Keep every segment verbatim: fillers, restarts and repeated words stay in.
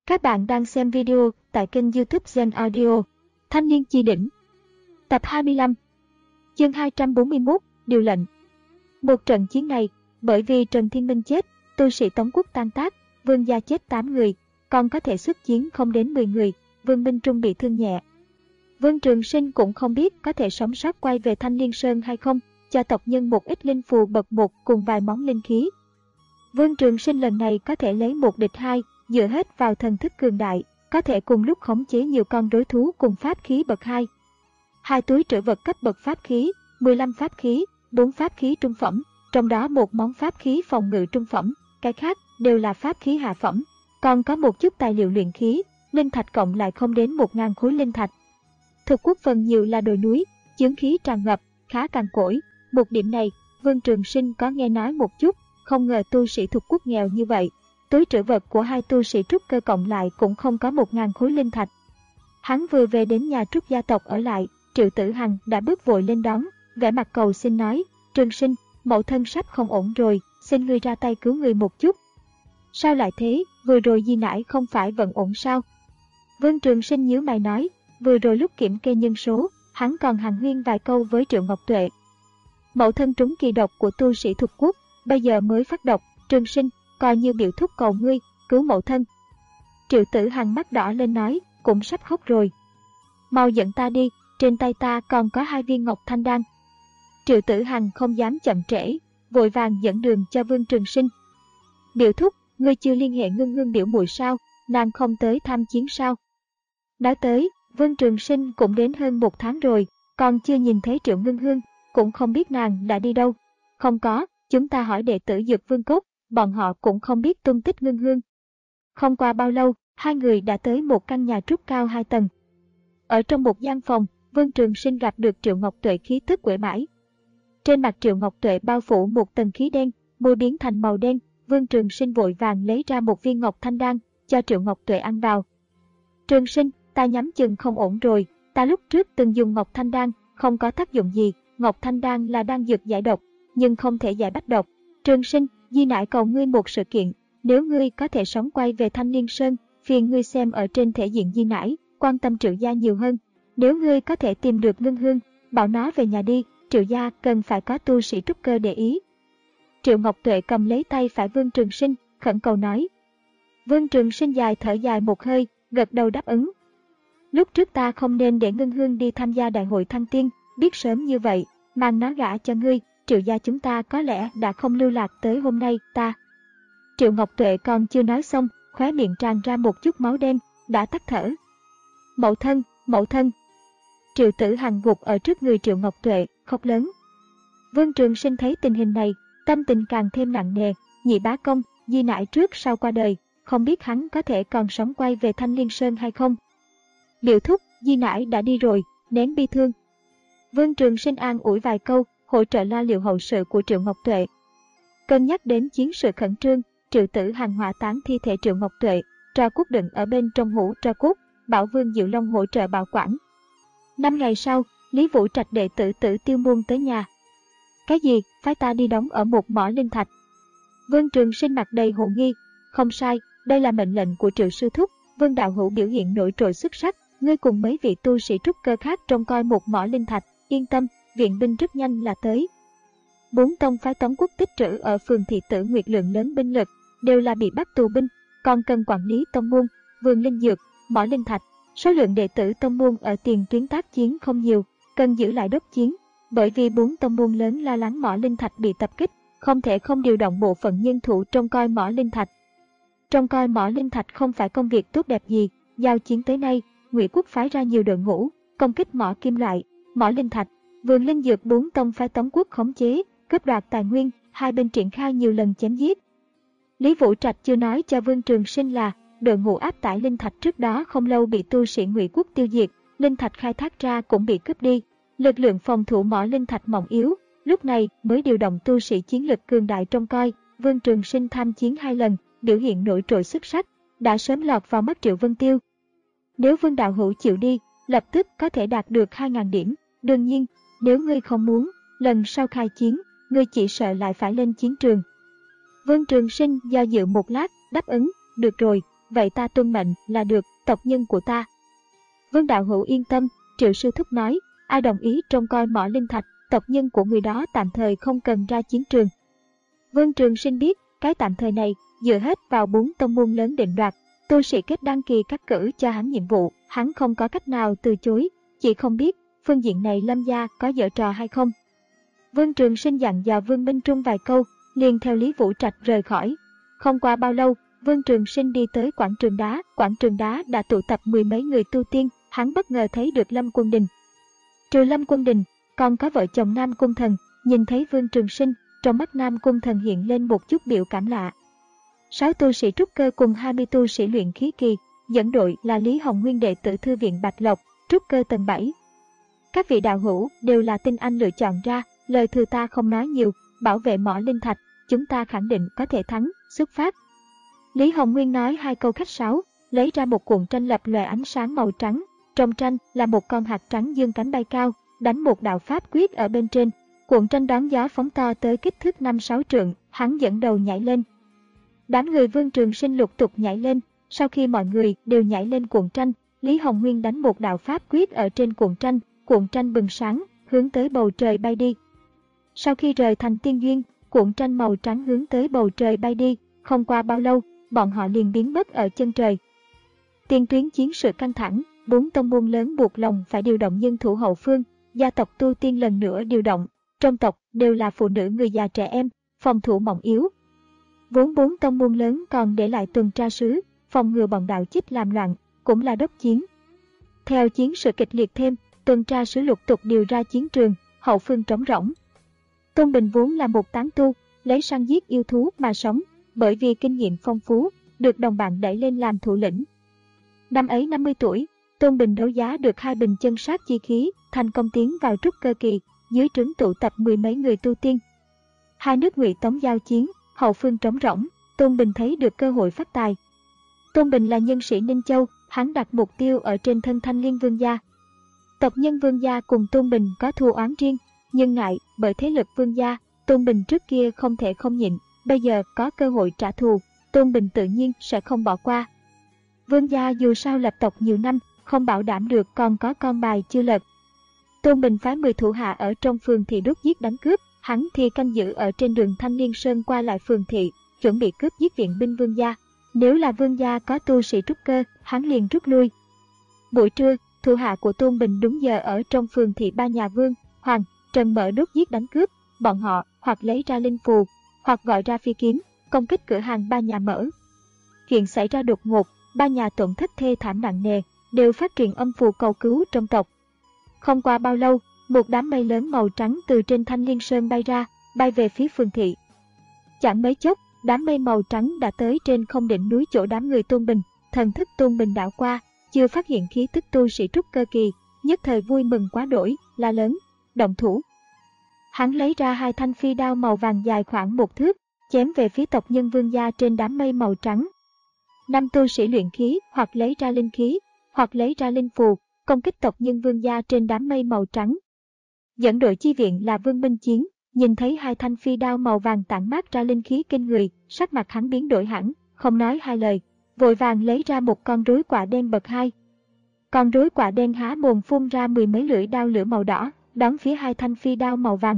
Các bạn đang xem video tại kênh YouTube Gen Audio. Thanh niên chi đỉnh. Tập hai mươi lăm. Chương hai trăm bốn mươi mốt, điều lệnh. Một trận chiến này, bởi vì Trần Thiên Minh chết, tu sĩ Tống quốc tan tác, Vương gia chết tám người, còn có thể xuất chiến không đến mười người, Vương Minh Trung bị thương nhẹ. Vương Trường Sinh cũng không biết có thể sống sót quay về Thanh Liên Sơn hay không, cho tộc nhân một ít linh phù bậc một cùng vài món linh khí. Vương Trường Sinh lần này có thể lấy một địch hai, dựa hết vào thần thức cường đại, có thể cùng lúc khống chế nhiều con đối thú cùng pháp khí bậc hai. Hai túi trữ vật cấp bậc pháp khí, mười lăm pháp khí, bốn pháp khí trung phẩm, trong đó một món pháp khí phòng ngự trung phẩm, cái khác đều là pháp khí hạ phẩm, còn có một chút tài liệu luyện khí, linh thạch cộng lại không đến một ngàn khối linh thạch. Thực quốc phần nhiều là đồi núi, chướng khí tràn ngập, khá cằn cỗi, một điểm này, Vương Trường Sinh có nghe nói một chút, không ngờ tu sĩ thuộc quốc nghèo như vậy. Túi trữ vật của hai tu sĩ trúc cơ cộng lại cũng không có một ngàn khối linh thạch. Hắn vừa về đến nhà trúc gia tộc ở lại, Triệu Tử Hằng đã bước vội lên đón, vẻ mặt cầu xin nói, Trường Sinh, mẫu thân sắp không ổn rồi, xin ngươi ra tay cứu người một chút. Sao lại thế, vừa rồi Di nãi không phải vẫn ổn sao? Vương Trường Sinh nhíu mày nói, vừa rồi lúc kiểm kê nhân số, hắn còn hàn huyên vài câu với Triệu Ngọc Tuệ. Mẫu thân trúng kỳ độc của tu sĩ thuộc quốc, bây giờ mới phát độc, Trường Sinh, coi như biểu thúc cầu ngươi, cứu mẫu thân. Triệu Tử Hằng mắt đỏ lên nói, cũng sắp khóc rồi. Mau dẫn ta đi, trên tay ta còn có hai viên ngọc thanh đan. Triệu Tử Hằng không dám chậm trễ, vội vàng dẫn đường cho Vương Trường Sinh. Biểu thúc, ngươi chưa liên hệ Ngưng Ngưng biểu muội sao, nàng không tới tham chiến sao? Nói tới, Vương Trường Sinh cũng đến hơn một tháng rồi, còn chưa nhìn thấy Triệu Ngưng Hương, cũng không biết nàng đã đi đâu. Không có, chúng ta hỏi đệ tử Dược Vương Cốt, bọn họ cũng không biết tung tích Ngưng Hương. Không qua bao lâu, hai người đã tới một căn nhà trúc cao hai tầng. Ở trong một gian phòng, Vương Trường Sinh gặp được Triệu Ngọc Tuệ khí tức uể oải. Trên mặt Triệu Ngọc Tuệ bao phủ một tầng khí đen, môi biến thành màu đen. Vương Trường Sinh vội vàng lấy ra một viên ngọc thanh đan, cho Triệu Ngọc Tuệ ăn vào. Trường Sinh, ta nhắm chừng không ổn rồi, ta lúc trước từng dùng ngọc thanh đan, không có tác dụng gì. Ngọc thanh đan là đan dược giải độc, nhưng không thể giải bách độc. Trường Sinh, Di nãi cầu ngươi một sự kiện, nếu ngươi có thể sống quay về Thanh Liên Sơn, phiền ngươi xem ở trên thể diện Di nãi, quan tâm Triệu gia nhiều hơn. Nếu ngươi có thể tìm được Ngưng Hương, bảo nó về nhà đi, Triệu gia cần phải có tu sĩ trúc cơ để ý. Triệu Ngọc Tuệ cầm lấy tay phải Vương Trường Sinh, khẩn cầu nói. Vương Trường Sinh dài thở dài một hơi, gật đầu đáp ứng. Lúc trước ta không nên để Ngưng Hương đi tham gia đại hội thăng tiên, biết sớm như vậy, mang nó gả cho ngươi. Triệu gia chúng ta có lẽ đã không lưu lạc tới hôm nay, ta. Triệu Ngọc Tuệ còn chưa nói xong, khóe miệng tràn ra một chút máu đen, đã tắt thở. Mẫu thân, mẫu thân. Triệu Tử Hằng gục ở trước người Triệu Ngọc Tuệ, khóc lớn. Vương Trường Sinh thấy tình hình này, tâm tình càng thêm nặng nề, nhị bá công, Di nãi trước sau qua đời, không biết hắn có thể còn sống quay về Thanh Liên Sơn hay không. Biểu thúc, Di nãi đã đi rồi, nén bi thương. Vương Trường Sinh an ủi vài câu, hỗ trợ lo liệu hậu sự của Triệu Ngọc Tuệ. Cân nhắc đến chiến sự khẩn trương, Triệu Tử Hằng hỏa táng thi thể Triệu Ngọc Tuệ, tro cốt đựng ở bên trong hũ tro cốt, bảo Vương Diệu Long hỗ trợ bảo quản. Năm ngày sau, Lý Vũ Trạch đệ tử Tử Tiêu Môn tới nhà. Cái gì, phái ta đi đóng ở một mỏ linh thạch? Vương Trường Sinh mặt đầy hồ nghi. Không sai, đây là mệnh lệnh của Triệu sư thúc. Vương đạo hữu biểu hiện nổi trội xuất sắc, ngươi cùng mấy vị tu sĩ trúc cơ khác trông coi một mỏ linh thạch, yên tâm, viện binh rất nhanh là tới. Bốn tông phái Tống quốc tích trữ ở phường thị Tử Nguyệt lượng lớn binh lực, đều là bị bắt tù binh, còn cần quản lý tông môn, vườn linh dược, mỏ linh thạch. Số lượng đệ tử tông môn ở tiền tuyến tác chiến không nhiều, cần giữ lại đốc chiến, bởi vì bốn tông môn lớn lo lắng mỏ linh thạch bị tập kích, không thể không điều động bộ phận nhân thủ trông coi mỏ linh thạch. Trông coi mỏ linh thạch không phải công việc tốt đẹp gì, giao chiến tới nay, Ngụy quốc phái ra nhiều đội ngũ, công kích mỏ kim loại, mỏ linh thạch, vườn linh dược bốn tông phái Tống quốc khống chế, cướp đoạt tài nguyên, hai bên triển khai nhiều lần chém giết. Lý Vũ Trạch chưa nói cho Vương Trường Sinh là đội ngũ áp tải linh thạch trước đó không lâu bị tu sĩ Ngụy quốc tiêu diệt, linh thạch khai thác ra cũng bị cướp đi. Lực lượng phòng thủ mỏ linh thạch mỏng yếu, lúc này mới điều động tu sĩ chiến lực cường đại trông coi. Vương Trường Sinh tham chiến hai lần, biểu hiện nổi trội xuất sắc, đã sớm lọt vào mắt Triệu Vân Tiêu. Nếu Vương đạo hữu chịu đi, lập tức có thể đạt được hai nghìn điểm. Đương nhiên, nếu ngươi không muốn, lần sau khai chiến, ngươi chỉ sợ lại phải lên chiến trường. Vương Trường Sinh do dự một lát, đáp ứng, được rồi, vậy ta tuân mệnh là được, tộc nhân của ta. Vương đạo hữu yên tâm, Triệu sư thúc nói, ai đồng ý trông coi mỏ linh thạch, tộc nhân của người đó tạm thời không cần ra chiến trường. Vương Trường Sinh biết, cái tạm thời này dựa hết vào bốn tông môn lớn định đoạt, tu sĩ kết đăng kỳ cắt cử cho hắn nhiệm vụ, hắn không có cách nào từ chối, chỉ không biết phương diện này Lâm gia có giở trò hay không. Vương Trường Sinh dặn dò Vương Minh Trung vài câu, liền theo Lý Vũ Trạch rời khỏi. Không qua bao lâu, Vương Trường Sinh đi tới quảng trường đá, quảng trường đá đã tụ tập mười mấy người tu tiên, hắn bất ngờ thấy được Lâm Quân Đình. Trừ Lâm Quân Đình, còn có vợ chồng Nam Cung Thần, nhìn thấy Vương Trường Sinh, trong mắt Nam Cung Thần hiện lên một chút biểu cảm lạ. Sáu tu sĩ trúc cơ cùng hai mươi tu sĩ luyện khí kỳ, dẫn đội là Lý Hồng Nguyên đệ tử thư viện Bạch Lộc, trúc cơ tầng bảy. Các vị đạo hữu đều là tinh anh lựa chọn ra, lời thừa ta không nói nhiều, bảo vệ mỏ linh thạch, chúng ta khẳng định có thể thắng, xuất phát. Lý Hồng Nguyên nói hai câu khách sáo, lấy ra một cuộn tranh lập lòe ánh sáng màu trắng, trong tranh là một con hạt trắng dương cánh bay cao, đánh một đạo pháp quyết ở bên trên. Cuộn tranh đón gió phóng to tới kích thước năm sáu trượng, hắn dẫn đầu nhảy lên. Đám người Vương Trường Sinh lục tục nhảy lên, sau khi mọi người đều nhảy lên cuộn tranh, Lý Hồng Nguyên đánh một đạo pháp quyết ở trên cuộn tranh, cuộn tranh bừng sáng, hướng tới bầu trời bay đi. Sau khi rời thành tiên duyên, cuộn tranh màu trắng hướng tới bầu trời bay đi, không qua bao lâu, bọn họ liền biến mất ở chân trời. Tiền tuyến chiến sự căng thẳng, bốn tông môn lớn buộc lòng phải điều động nhân thủ hậu phương, gia tộc tu tiên lần nữa điều động. Trong tộc đều là phụ nữ người già trẻ em, phòng thủ mỏng yếu. Vốn bốn tông môn lớn còn để lại tuần tra sứ, phòng ngừa bọn đạo chích làm loạn, cũng là đốc chiến. Theo chiến sự kịch liệt thêm, tuần tra sứ lục tục điều ra chiến trường, hậu phương trống rỗng. Tôn Bình vốn là một tán tu, lấy săn giết yêu thú mà sống, bởi vì kinh nghiệm phong phú, được đồng bạn đẩy lên làm thủ lĩnh. Năm ấy năm mươi tuổi, Tôn Bình đấu giá được hai bình chân sát chi khí, thành công tiến vào trúc cơ kỳ. Dưới trướng tụ tập mười mấy người tu tiên. Hai nước Ngụy Tống giao chiến, hậu phương trống rỗng, Tôn Bình thấy được cơ hội phát tài. Tôn Bình là nhân sĩ Ninh Châu, hắn đặt mục tiêu ở trên thân Thanh Liên Vương gia. Tộc nhân Vương gia cùng Tôn Bình có thù oán riêng, nhưng ngại bởi thế lực Vương gia, Tôn Bình trước kia không thể không nhịn, bây giờ có cơ hội trả thù, Tôn Bình tự nhiên sẽ không bỏ qua. Vương gia dù sao lập tộc nhiều năm, không bảo đảm được còn có con bài chưa lật. Tôn Bình phái mười thủ hạ ở trong phường thị đốt giết đánh cướp, hắn thì canh giữ ở trên đường Thanh Liên Sơn qua lại phường thị, chuẩn bị cướp giết viện binh Vương gia. Nếu là Vương gia có tu sĩ trúc cơ, hắn liền rút lui. Buổi trưa, thủ hạ của Tôn Bình đúng giờ ở trong phường thị ba nhà Vương, Hoàng, Trần mở đốt giết đánh cướp, bọn họ hoặc lấy ra linh phù, hoặc gọi ra phi kiếm, công kích cửa hàng ba nhà mở. Chuyện xảy ra đột ngột, ba nhà tổn thất thê thảm nặng nề, đều phát truyền âm phù cầu cứu trong tộc. Không qua bao lâu, một đám mây lớn màu trắng từ trên Thanh Liên Sơn bay ra, bay về phía phường thị. Chẳng mấy chốc, đám mây màu trắng đã tới trên không đỉnh núi chỗ đám người Tôn Bình, thần thức Tôn Bình đảo qua, chưa phát hiện khí tức tu sĩ trúc cơ kỳ, nhất thời vui mừng quá đổi, la lớn, động thủ. Hắn lấy ra hai thanh phi đao màu vàng dài khoảng một thước, chém về phía tộc nhân Vương gia trên đám mây màu trắng. Năm tu sĩ luyện khí hoặc lấy ra linh khí, hoặc lấy ra linh phù, công kích tộc nhân Vương gia trên đám mây màu trắng. Dẫn đội chi viện là Vương Minh Chiến, nhìn thấy hai thanh phi đao màu vàng tản mát ra linh khí kinh người, sắc mặt hắn biến đổi hẳn, không nói hai lời, vội vàng lấy ra một con rối quả đen bậc hai. Con rối quả đen há mồm phun ra mười mấy lưỡi đao lửa màu đỏ, đón phía hai thanh phi đao màu vàng.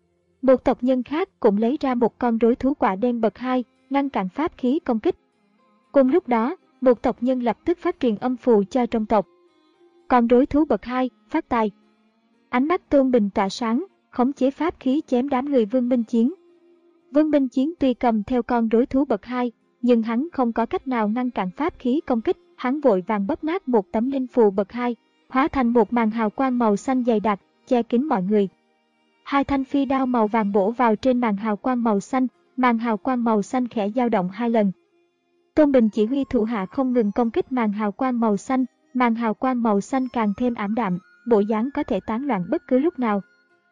Một tộc nhân khác cũng lấy ra một con rối thú quả đen bậc hai, ngăn cản pháp khí công kích. Cùng lúc đó, một tộc nhân lập tức phát truyền âm phù cho trong tộc. Con rối thú bậc hai, phát tài. Ánh mắt Tôn Bình tỏa sáng, khống chế pháp khí chém đám người Vương Minh Chiến. Vương Minh Chiến tuy cầm theo con rối thú bậc hai, nhưng hắn không có cách nào ngăn cản pháp khí công kích, hắn vội vàng bóp nát một tấm linh phù bậc hai, hóa thành một màn hào quang màu xanh dày đặc, che kín mọi người. Hai thanh phi đao màu vàng bổ vào trên màn hào quang màu xanh, màn hào quang màu xanh khẽ dao động hai lần. Tôn Bình chỉ huy thủ hạ không ngừng công kích màn hào quang màu xanh, màn hào quang màu xanh càng thêm ảm đạm, bộ dáng có thể tán loạn bất cứ lúc nào.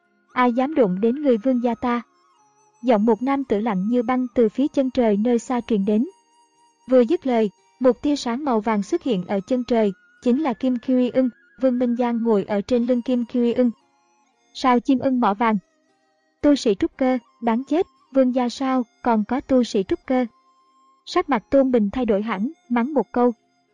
Ai dám đụng đến người Vương gia ta? Giọng một nam tử lạnh như băng từ phía chân trời nơi xa truyền đến. Vừa dứt lời, một tia sáng màu vàng xuất hiện ở chân trời, chính là Kim Kiwi ưng, Vương Minh Giang ngồi ở trên lưng Kim Kiwi ưng. Sao chim ưng mỏ vàng? Tu sĩ trúc cơ, đáng chết, Vương gia sao còn có tu sĩ trúc cơ? Sắc mặt Tôn Bình thay đổi hẳn, mắng một câu.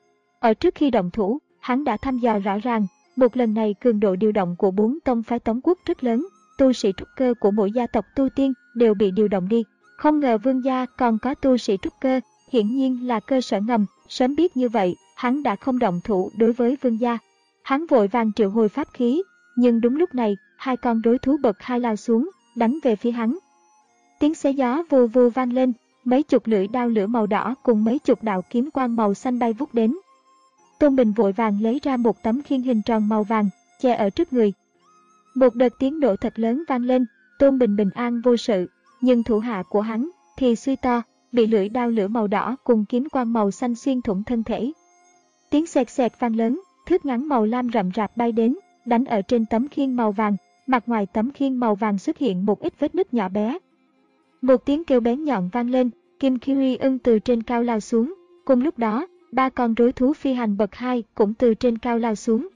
Ở trước khi động thủ, hắn đã thăm dò rõ ràng, một lần này cường độ điều động của bốn tông phái Tống quốc rất lớn, tu sĩ trúc cơ của mỗi gia tộc tu tiên đều bị điều động đi. Không ngờ Vương gia còn có tu sĩ trúc cơ, hiển nhiên là cơ sở ngầm, sớm biết như vậy, hắn đã không động thủ đối với Vương gia. Hắn vội vàng triệu hồi pháp khí, nhưng đúng lúc này, hai con đối thú bậc hai lao xuống, đánh về phía hắn. Tiếng xé gió vù vù vang lên, mấy chục lưỡi đao lửa màu đỏ cùng mấy chục đạo kiếm quang màu xanh bay vút đến. Tôn Bình vội vàng lấy ra một tấm khiên hình tròn màu vàng, che ở trước người. Một đợt tiếng nổ thật lớn vang lên, Tôn Bình bình an vô sự, nhưng thủ hạ của hắn thì suy to, bị lưỡi đao lửa màu đỏ cùng kiếm quang màu xanh xuyên thủng thân thể. Tiếng xẹt xẹt vang lớn, thước ngắn màu lam rậm rạp bay đến, đánh ở trên tấm khiên màu vàng, mặt ngoài tấm khiên màu vàng xuất hiện một ít vết nứt nhỏ bé. Một tiếng kêu bén nhọn vang lên, Kim Kiri ưng từ trên cao lao xuống, cùng lúc đó, ba con rối thú phi hành bậc hai cũng từ trên cao lao xuống.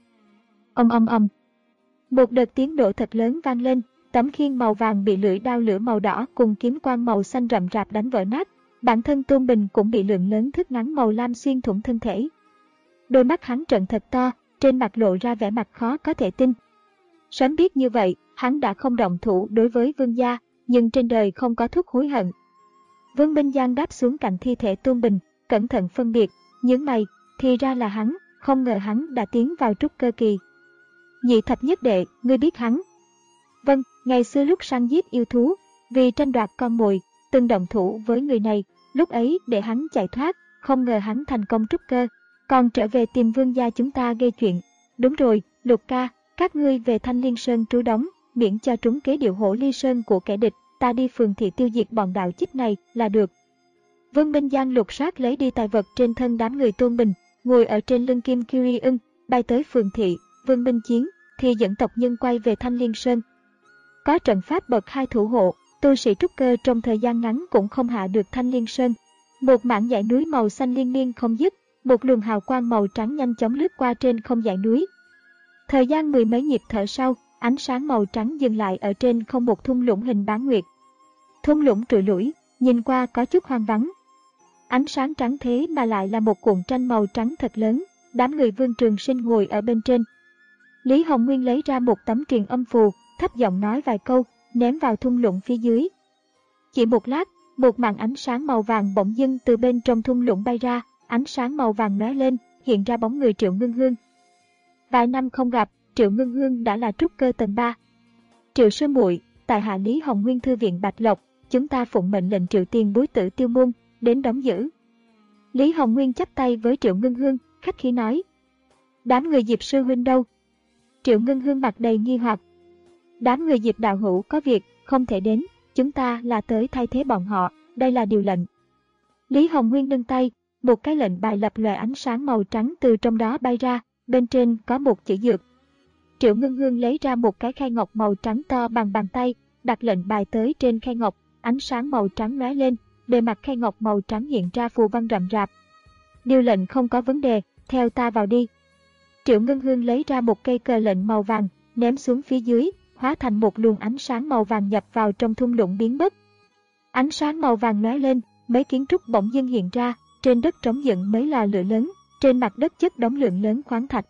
Ầm ầm ầm. Một đợt tiếng nổ thật lớn vang lên, tấm khiên màu vàng bị lưỡi đao lửa màu đỏ cùng kiếm quang màu xanh rậm rạp đánh vỡ nát, bản thân Tôn Bình cũng bị lượng lớn thước ngắn màu lam xuyên thủng thân thể. Đôi mắt hắn trợn thật to, trên mặt lộ ra vẻ mặt khó có thể tin. Sớm biết như vậy, hắn đã không động thủ đối với Vương gia, nhưng trên đời không có thuốc hối hận. Vương Minh Giang đáp xuống cạnh thi thể Tôn Bình, cẩn thận phân biệt, nhướng mày, thì ra là hắn, không ngờ hắn đã tiến vào trúc cơ kỳ. Nhị thập nhất đệ, ngươi biết hắn? Vâng, ngày xưa lúc săn giết yêu thú, vì tranh đoạt con mồi, từng động thủ với người này, lúc ấy để hắn chạy thoát, không ngờ hắn thành công trúc cơ, còn trở về tìm Vương gia chúng ta gây chuyện. Đúng rồi, Lục ca, các ngươi về Thanh Liên Sơn trú đóng, miễn cho trúng kế điệu hổ ly sơn của kẻ địch, ta đi phường thị tiêu diệt bọn đạo chích này là được. Vương Minh Giang lục soát lấy đi tài vật trên thân đám người Tôn Bình, ngồi ở trên lưng Kim Kiri ưng, bay tới phường thị. Vương Minh Chiến thì dẫn tộc nhân quay về Thanh Liên Sơn. Có trận pháp bậc hai thủ hộ, tu sĩ trúc cơ trong thời gian ngắn cũng không hạ được Thanh Liên Sơn. Một mảng dãy núi màu xanh liên miên không dứt, một luồng hào quang màu trắng nhanh chóng lướt qua trên không dãy núi. Thời gian mười mấy nhịp thở sau, ánh sáng màu trắng dừng lại ở trên không một thung lũng hình bán nguyệt. Thung lũng trụi lủi, nhìn qua có chút hoang vắng. Ánh sáng trắng thế mà lại là một cuộn tranh màu trắng thật lớn, đám người Vương Trường Sinh ngồi ở bên trên. Lý Hồng Nguyên lấy ra một tấm truyền âm phù, thấp giọng nói vài câu, ném vào thung lũng phía dưới. Chỉ một lát, một màn ánh sáng màu vàng bỗng dưng từ bên trong thung lũng bay ra, ánh sáng màu vàng lóe lên, hiện ra bóng người Triệu Ngưng Hương. Vài năm không gặp, Triệu Ngưng Hương đã là trúc cơ tầng ba. Triệu sư muội, tại hạ Lý Hồng Nguyên thư viện Bạch Lộc, chúng ta phụng mệnh lệnh Triệu tiền bối tử Tiêu môn, đến đóng giữ. Lý Hồng Nguyên chắp tay với Triệu Ngưng Hương, khách khí nói. Đám người Diệp sư huynh đâu? Triệu Ngưng Hương mặt đầy nghi hoặc. Đám người Diệp đạo hữu có việc, không thể đến, chúng ta là tới thay thế bọn họ, đây là điều lệnh. Lý Hồng Nguyên nâng tay, một cái lệnh bài lập lòe ánh sáng màu trắng từ trong đó bay ra, bên trên có một chữ dược. Triệu Ngưng Hương lấy ra một cái khay ngọc màu trắng to bằng bàn tay, đặt lệnh bài tới trên khay ngọc, ánh sáng màu trắng lóe lên, bề mặt khay ngọc màu trắng hiện ra phù văn rậm rạp. Điều lệnh không có vấn đề, theo ta vào đi. Triệu Ngưng Hương lấy ra một cây cờ lệnh màu vàng, ném xuống phía dưới, hóa thành một luồng ánh sáng màu vàng nhập vào trong thung lũng biến mất. Ánh sáng màu vàng lóe lên, mấy kiến trúc bỗng dưng hiện ra, trên đất trống dựng mấy lò lửa lớn, trên mặt đất chất đống lượng lớn khoáng thạch.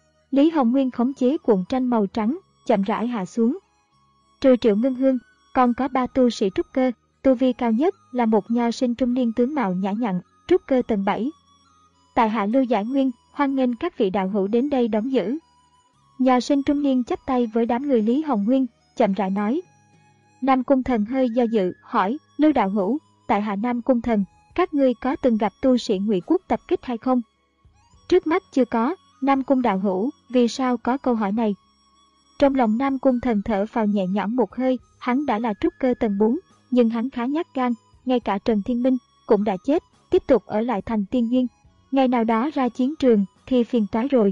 Lý Hồng Nguyên khống chế cuộn tranh màu trắng, chậm rãi hạ xuống. Trừ Triệu Ngưng Hương, còn có ba tu sĩ trúc cơ, tu vi cao nhất là một nho sinh trung niên tướng mạo nhã nhặn, trúc cơ tầng bảy. Tại hạ Lưu Giải Nguyên, hoan nghênh các vị đạo hữu đến đây đóng giữ. Nho sinh trung niên chắp tay với đám người Lý Hồng Nguyên, chậm rãi nói. Nam Cung Thần hơi do dự, hỏi, Lưu đạo hữu, tại hạ Nam Cung Thần, các ngươi có từng gặp tu sĩ Ngụy Quốc tập kích hay không? Trước mắt chưa có. Nam Cung đạo hữu, vì sao có câu hỏi này? Trong lòng Nam Cung Thần thở phào nhẹ nhõm một hơi, hắn đã là trúc cơ tầng bốn, nhưng hắn khá nhát gan, ngay cả Trần Thiên Minh cũng đã chết, tiếp tục ở lại thành Tiên Duyên. Ngày nào đó ra chiến trường thì phiền toái rồi.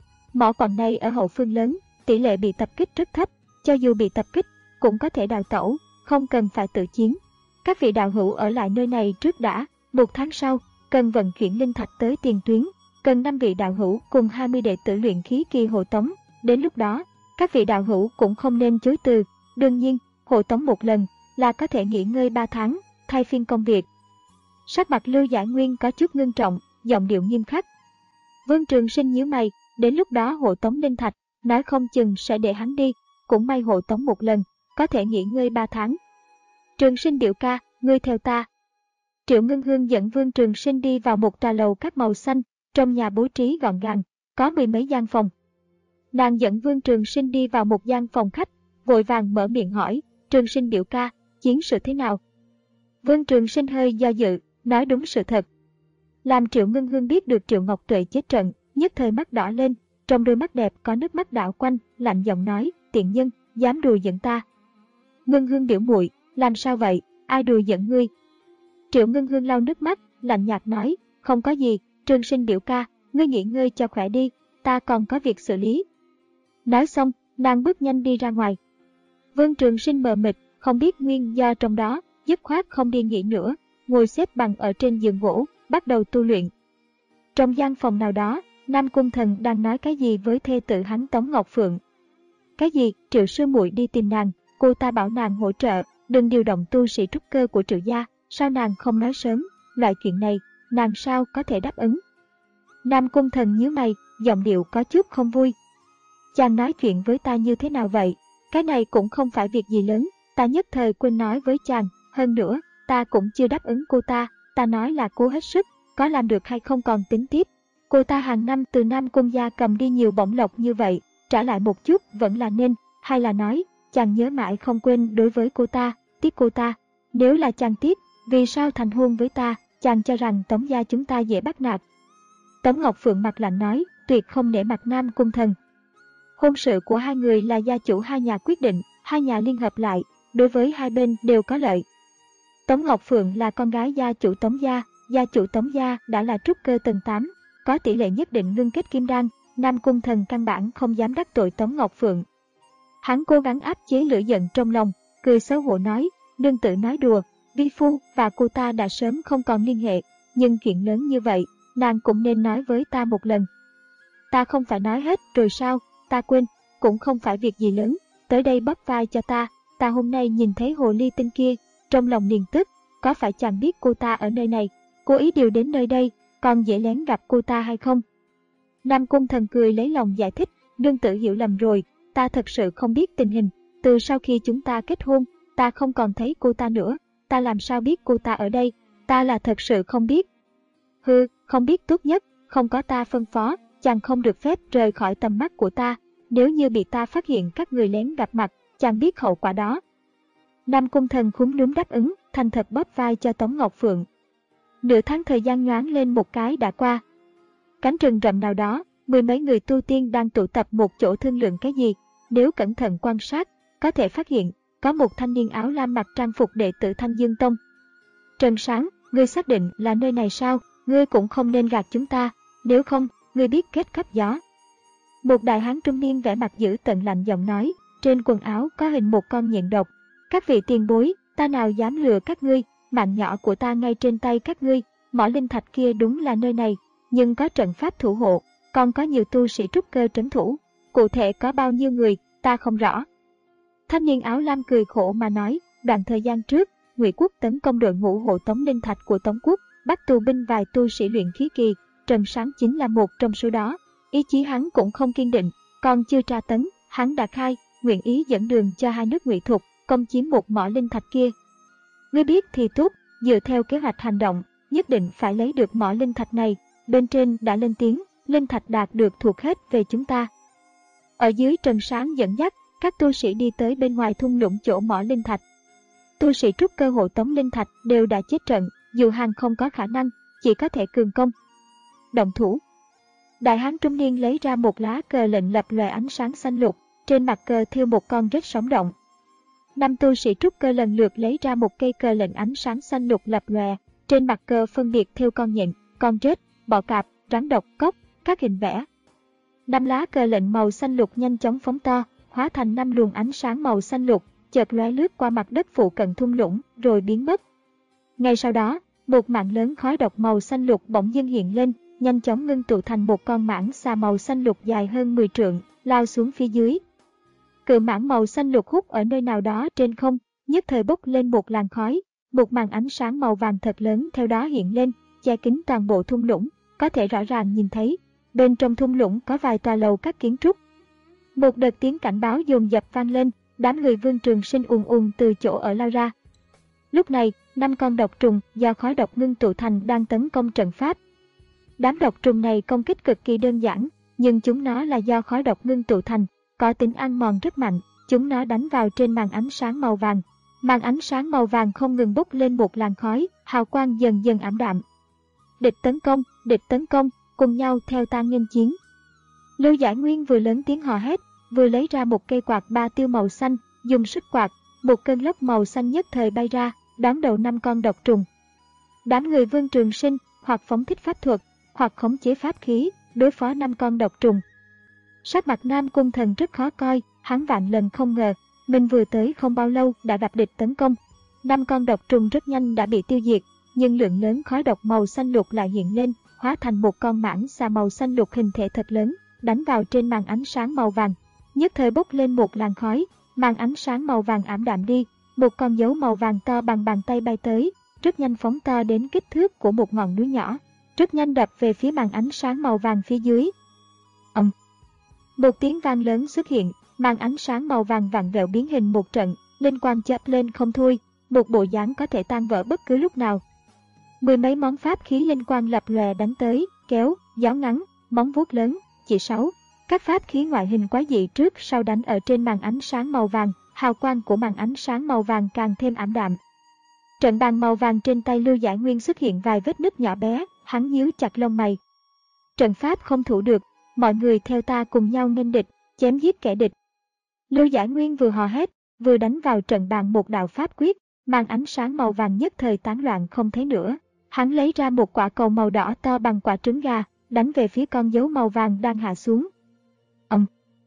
Mỏ quặng này ở hậu phương lớn, tỷ lệ bị tập kích rất thấp, cho dù bị tập kích cũng có thể đào tẩu, không cần phải tự chiến. Các vị đạo hữu ở lại nơi này trước đã, một tháng sau, cần vận chuyển linh thạch tới tiền tuyến. Cần năm vị đạo hữu cùng hai mươi đệ tử luyện khí kỳ hộ tống, đến lúc đó, các vị đạo hữu cũng không nên chối từ, đương nhiên, hộ tống một lần là có thể nghỉ ngơi ba tháng, thay phiên công việc. Sắc mặt Lưu Giải Nguyên có chút ngưng trọng, giọng điệu nghiêm khắc. Vương Trường Sinh nhíu mày, đến lúc đó hộ tống Linh Thạch, nói không chừng sẽ để hắn đi, cũng may hộ tống một lần, có thể nghỉ ngơi ba tháng. Trường Sinh biểu ca, ngươi theo ta. Triệu Ngân Hương dẫn Vương Trường Sinh đi vào một tòa lầu các màu xanh, trong nhà bố trí gọn gàng, có mười mấy gian phòng. Nàng dẫn Vương Trường Sinh đi vào một gian phòng khách, vội vàng mở miệng hỏi, Trường Sinh biểu ca, chiến sự thế nào? Vương Trường Sinh hơi do dự, nói đúng sự thật. Làm Triệu Ngân Hương biết được Triệu Ngọc Tuệ chết trận, nhất thời mắt đỏ lên, trong đôi mắt đẹp có nước mắt đảo quanh, lạnh giọng nói, tiện nhân, dám đùa giỡn ta. Ngân Hương biểu muội, làm sao vậy, ai đùa giỡn ngươi? Triệu Ngân Hương lau nước mắt, lạnh nhạt nói, không có gì, Trường Sinh biểu ca, ngươi nghỉ ngơi cho khỏe đi, ta còn có việc xử lý. Nói xong, nàng bước nhanh đi ra ngoài. Vương Trường Sinh mờ mịt, không biết nguyên do trong đó, dứt khoát không đi nghỉ nữa, ngồi xếp bằng ở trên giường gỗ, bắt đầu tu luyện. Trong gian phòng nào đó, Nam Cung Thần đang nói cái gì với thê tử hắn Tống Ngọc Phượng. Cái gì? Triệu sư muội đi tìm nàng, cô ta bảo nàng hỗ trợ, đừng điều động tu sĩ trúc cơ của Triệu gia, sao nàng không nói sớm, loại chuyện này, nàng sao có thể đáp ứng. Nam Cung Thần nhíu mày, giọng điệu có chút không vui. Chàng nói chuyện với ta như thế nào vậy? Cái này cũng không phải việc gì lớn, ta nhất thời quên nói với chàng, hơn nữa, ta cũng chưa đáp ứng cô ta, ta nói là cố hết sức, có làm được hay không còn tính tiếp. Cô ta hàng năm từ Nam Cung gia cầm đi nhiều bổng lộc như vậy, trả lại một chút vẫn là nên, hay là nói, chàng nhớ mãi không quên đối với cô ta, tiếp cô ta. Nếu là chàng tiếp, vì sao thành hôn với ta, chàng cho rằng Tống gia chúng ta dễ bắt nạt. Tống Ngọc Phượng mặt lạnh nói, tuyệt không nể mặt Nam Cung Thần. Hôn sự của hai người là gia chủ hai nhà quyết định, hai nhà liên hợp lại, đối với hai bên đều có lợi. Tống Ngọc Phượng là con gái gia chủ Tống gia, gia chủ Tống gia đã là trúc cơ tầng tám, có tỷ lệ nhất định ngưng kết kim đan, Nam Cung Thần căn bản không dám đắc tội Tống Ngọc Phượng. Hắn cố gắng áp chế lửa giận trong lòng, cười xấu hổ nói, nương tử nói đùa, vi phu và cô ta đã sớm không còn liên hệ, nhưng chuyện lớn như vậy, nàng cũng nên nói với ta một lần. Ta không phải nói hết rồi sao, ta quên, cũng không phải việc gì lớn, tới đây bóp vai cho ta, ta hôm nay nhìn thấy hồ ly tinh kia, trong lòng liền tức, có phải chàng biết cô ta ở nơi này, cố ý điều đến nơi đây, còn dễ lén gặp cô ta hay không? Nam Cung Thần cười lấy lòng giải thích, nương tử hiểu lầm rồi, ta thật sự không biết tình hình, từ sau khi chúng ta kết hôn, ta không còn thấy cô ta nữa, ta làm sao biết cô ta ở đây, ta là thật sự không biết. Hừ, không biết tốt nhất, không có ta phân phó, chàng không được phép rời khỏi tầm mắt của ta, nếu như bị ta phát hiện các người lén gặp mặt, chàng biết hậu quả đó. Nam Cung Thần khúm núm đáp ứng, thành thật bóp vai cho Tống Ngọc Phượng. Nửa tháng thời gian nhoáng lên một cái đã qua. Cánh rừng rậm nào đó, mười mấy người tu tiên đang tụ tập một chỗ thương lượng cái gì, nếu cẩn thận quan sát, có thể phát hiện, có một thanh niên áo lam mặc trang phục đệ tử Thanh Dương Tông. Trần Sáng, ngươi xác định là nơi này sao, ngươi cũng không nên gạt chúng ta, nếu không, ngươi biết kết khắp gió. Một đại hán trung niên vẻ mặt dữ tợn lạnh giọng nói, trên quần áo có hình một con nhện độc. Các vị tiền bối, ta nào dám lừa các ngươi, mạng nhỏ của ta ngay trên tay các ngươi, mỏ linh thạch kia đúng là nơi này, nhưng có trận pháp thủ hộ, còn có nhiều tu sĩ trúc cơ trấn thủ, cụ thể có bao nhiêu người, ta không rõ. Thanh niên áo lam cười khổ mà nói, đoạn thời gian trước, Ngụy Quốc tấn công đội ngũ hộ tống linh thạch của Tống Quốc, bắt tù binh vài tu sĩ luyện khí kỳ, Trần Sáng chính là một trong số đó. Ý chí hắn cũng không kiên định, còn chưa tra tấn, hắn đã khai, nguyện ý dẫn đường cho hai nước Ngụy Thục công chiếm một mỏ linh thạch kia. Ngươi biết thì tốt, dựa theo kế hoạch hành động, nhất định phải lấy được mỏ linh thạch này, bên trên đã lên tiếng, linh thạch đạt được thuộc hết về chúng ta. Ở dưới Trần Sáng dẫn dắt, các tu sĩ đi tới bên ngoài thung lũng chỗ mỏ linh thạch. Tu sĩ trúc cơ hộ tống linh thạch đều đã chết trận, dù hàng không có khả năng, chỉ có thể cường công. Động thủ. Đại hán trung niên lấy ra một lá cờ lệnh lập lòe ánh sáng xanh lục, trên mặt cờ thêu một con rết sống động. Năm tu sĩ trúc cơ lần lượt lấy ra một cây cờ lệnh ánh sáng xanh lục lập lòe, trên mặt cờ phân biệt thêu con nhện, con rết, bọ cạp, rắn độc, cốc, các hình vẽ. Năm lá cờ lệnh màu xanh lục nhanh chóng phóng to, hóa thành năm luồng ánh sáng màu xanh lục, chợt lóe lướt qua mặt đất phụ cận thung lũng, rồi biến mất. Ngay sau đó, một mảng lớn khói độc màu xanh lục bỗng dưng hiện lên, nhanh chóng ngưng tụ thành một con mãng xà màu xanh lục dài hơn mười trượng, lao xuống phía dưới. Cự mãng màu xanh lục hút ở nơi nào đó trên không, nhất thời bốc lên một làn khói, Một màn ánh sáng màu vàng thật lớn theo đó hiện lên, che kín toàn bộ thung lũng, có thể rõ ràng nhìn thấy. Bên trong thung lũng có vài tòa lầu các kiến trúc. Một đợt tiếng cảnh báo dồn dập vang lên, đám người Vương Trường Sinh ùn ùn từ chỗ ở lao ra. Lúc này, năm con độc trùng do khói độc ngưng tụ thành đang tấn công trận pháp. Đám độc trùng này công kích cực kỳ đơn giản, nhưng chúng nó là do khói độc ngưng tụ thành, có tính ăn mòn rất mạnh. Chúng nó đánh vào trên màn ánh sáng màu vàng. Màn ánh sáng màu vàng không ngừng bốc lên một làn khói, hào quang dần dần ảm đạm. Địch tấn công, địch tấn công, cùng nhau theo ta nghênh chiến. Lưu Giải Nguyên vừa lớn tiếng hò hét, vừa lấy ra một cây quạt ba tiêu màu xanh, dùng sức quạt, một cơn lốc màu xanh nhất thời bay ra, đón đầu năm con độc trùng. Đám người Vương Trường Sinh hoặc phóng thích pháp thuật, hoặc khống chế pháp khí, đối phó năm con độc trùng. Sắc mặt Nam Cung Thần rất khó coi, hắn vạn lần không ngờ, mình vừa tới không bao lâu đã gặp địch tấn công. Năm con độc trùng rất nhanh đã bị tiêu diệt, nhưng lượng lớn khói độc màu xanh lục lại hiện lên, hóa thành một con mãng xà màu xanh lục hình thể thật lớn, đánh vào trên màn ánh sáng màu vàng. Nhất thời bốc lên một làn khói, màn ánh sáng màu vàng ảm đạm đi, một con dấu màu vàng to bằng bàn tay bay tới, rất nhanh phóng to đến kích thước của một ngọn núi nhỏ, rất nhanh đập về phía màn ánh sáng màu vàng phía dưới. Ầm! Một tiếng vang lớn xuất hiện, màn ánh sáng màu vàng vặn vẹo biến hình một trận, linh quang chớp lên không thôi, một bộ dáng có thể tan vỡ bất cứ lúc nào. Mười mấy món pháp khí linh quang lập lòe đánh tới, kéo, giáo ngắn, móng vuốt lớn, chỉ sáu. Các pháp khí ngoại hình quái dị trước sau đánh ở trên màn ánh sáng màu vàng, hào quang của màn ánh sáng màu vàng càng thêm ảm đạm. Trận bàn màu vàng trên tay Lưu Giải Nguyên xuất hiện vài vết nứt nhỏ bé, hắn nhíu chặt lông mày. Trận pháp không thủ được, mọi người theo ta cùng nhau nghênh địch, chém giết kẻ địch. Lưu Giải Nguyên vừa hò hét, vừa đánh vào trận bàn một đạo pháp quyết, màn ánh sáng màu vàng nhất thời tán loạn không thấy nữa. Hắn lấy ra một quả cầu màu đỏ to bằng quả trứng gà, đánh về phía con dấu màu vàng đang hạ xuống. Ầm!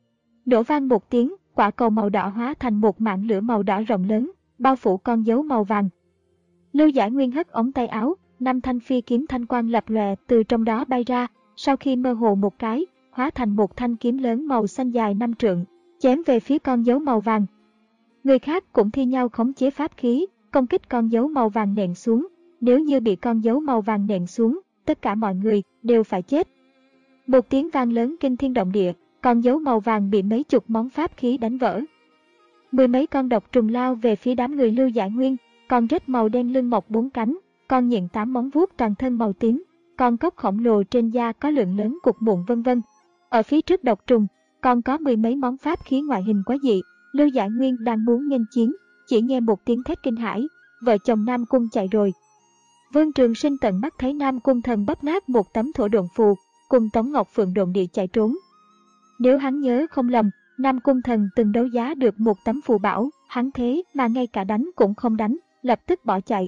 Nổ vang một tiếng, quả cầu màu đỏ hóa thành một mảng lửa màu đỏ rộng lớn, bao phủ con dấu màu vàng. Lưu Giải Nguyên hất ống tay áo, năm thanh phi kiếm thanh quang lập lòe từ trong đó bay ra, sau khi mơ hồ một cái, hóa thành một thanh kiếm lớn màu xanh dài năm trượng, chém về phía con dấu màu vàng. Người khác cũng thi nhau khống chế pháp khí, công kích con dấu màu vàng nện xuống. Nếu như bị con dấu màu vàng nện xuống, tất cả mọi người đều phải chết. Một tiếng vang lớn kinh thiên động địa, con dấu màu vàng bị mấy chục món pháp khí đánh vỡ. Mười mấy con độc trùng lao về phía đám người Lưu Giải Nguyên, con rết màu đen lưng mọc bốn cánh, con nhện tám móng vuốt toàn thân màu tím, con cốc khổng lồ trên da có lượng lớn cục mụn vân vân. Ở phía trước độc trùng, còn có mười mấy món pháp khí ngoại hình quái dị. Lưu Giải Nguyên đang muốn nghênh chiến, chỉ nghe một tiếng thét kinh hãi, vợ chồng Nam Cung chạy rồi. Vương Trường Sinh tận mắt thấy Nam Cung Thần bóp nát một tấm thổ độn phù, cùng Tống Ngọc Phượng độn địa chạy trốn. Nếu hắn nhớ không lầm, Nam Cung Thần từng đấu giá được một tấm phù bảo, hắn thế mà ngay cả đánh cũng không đánh, lập tức bỏ chạy.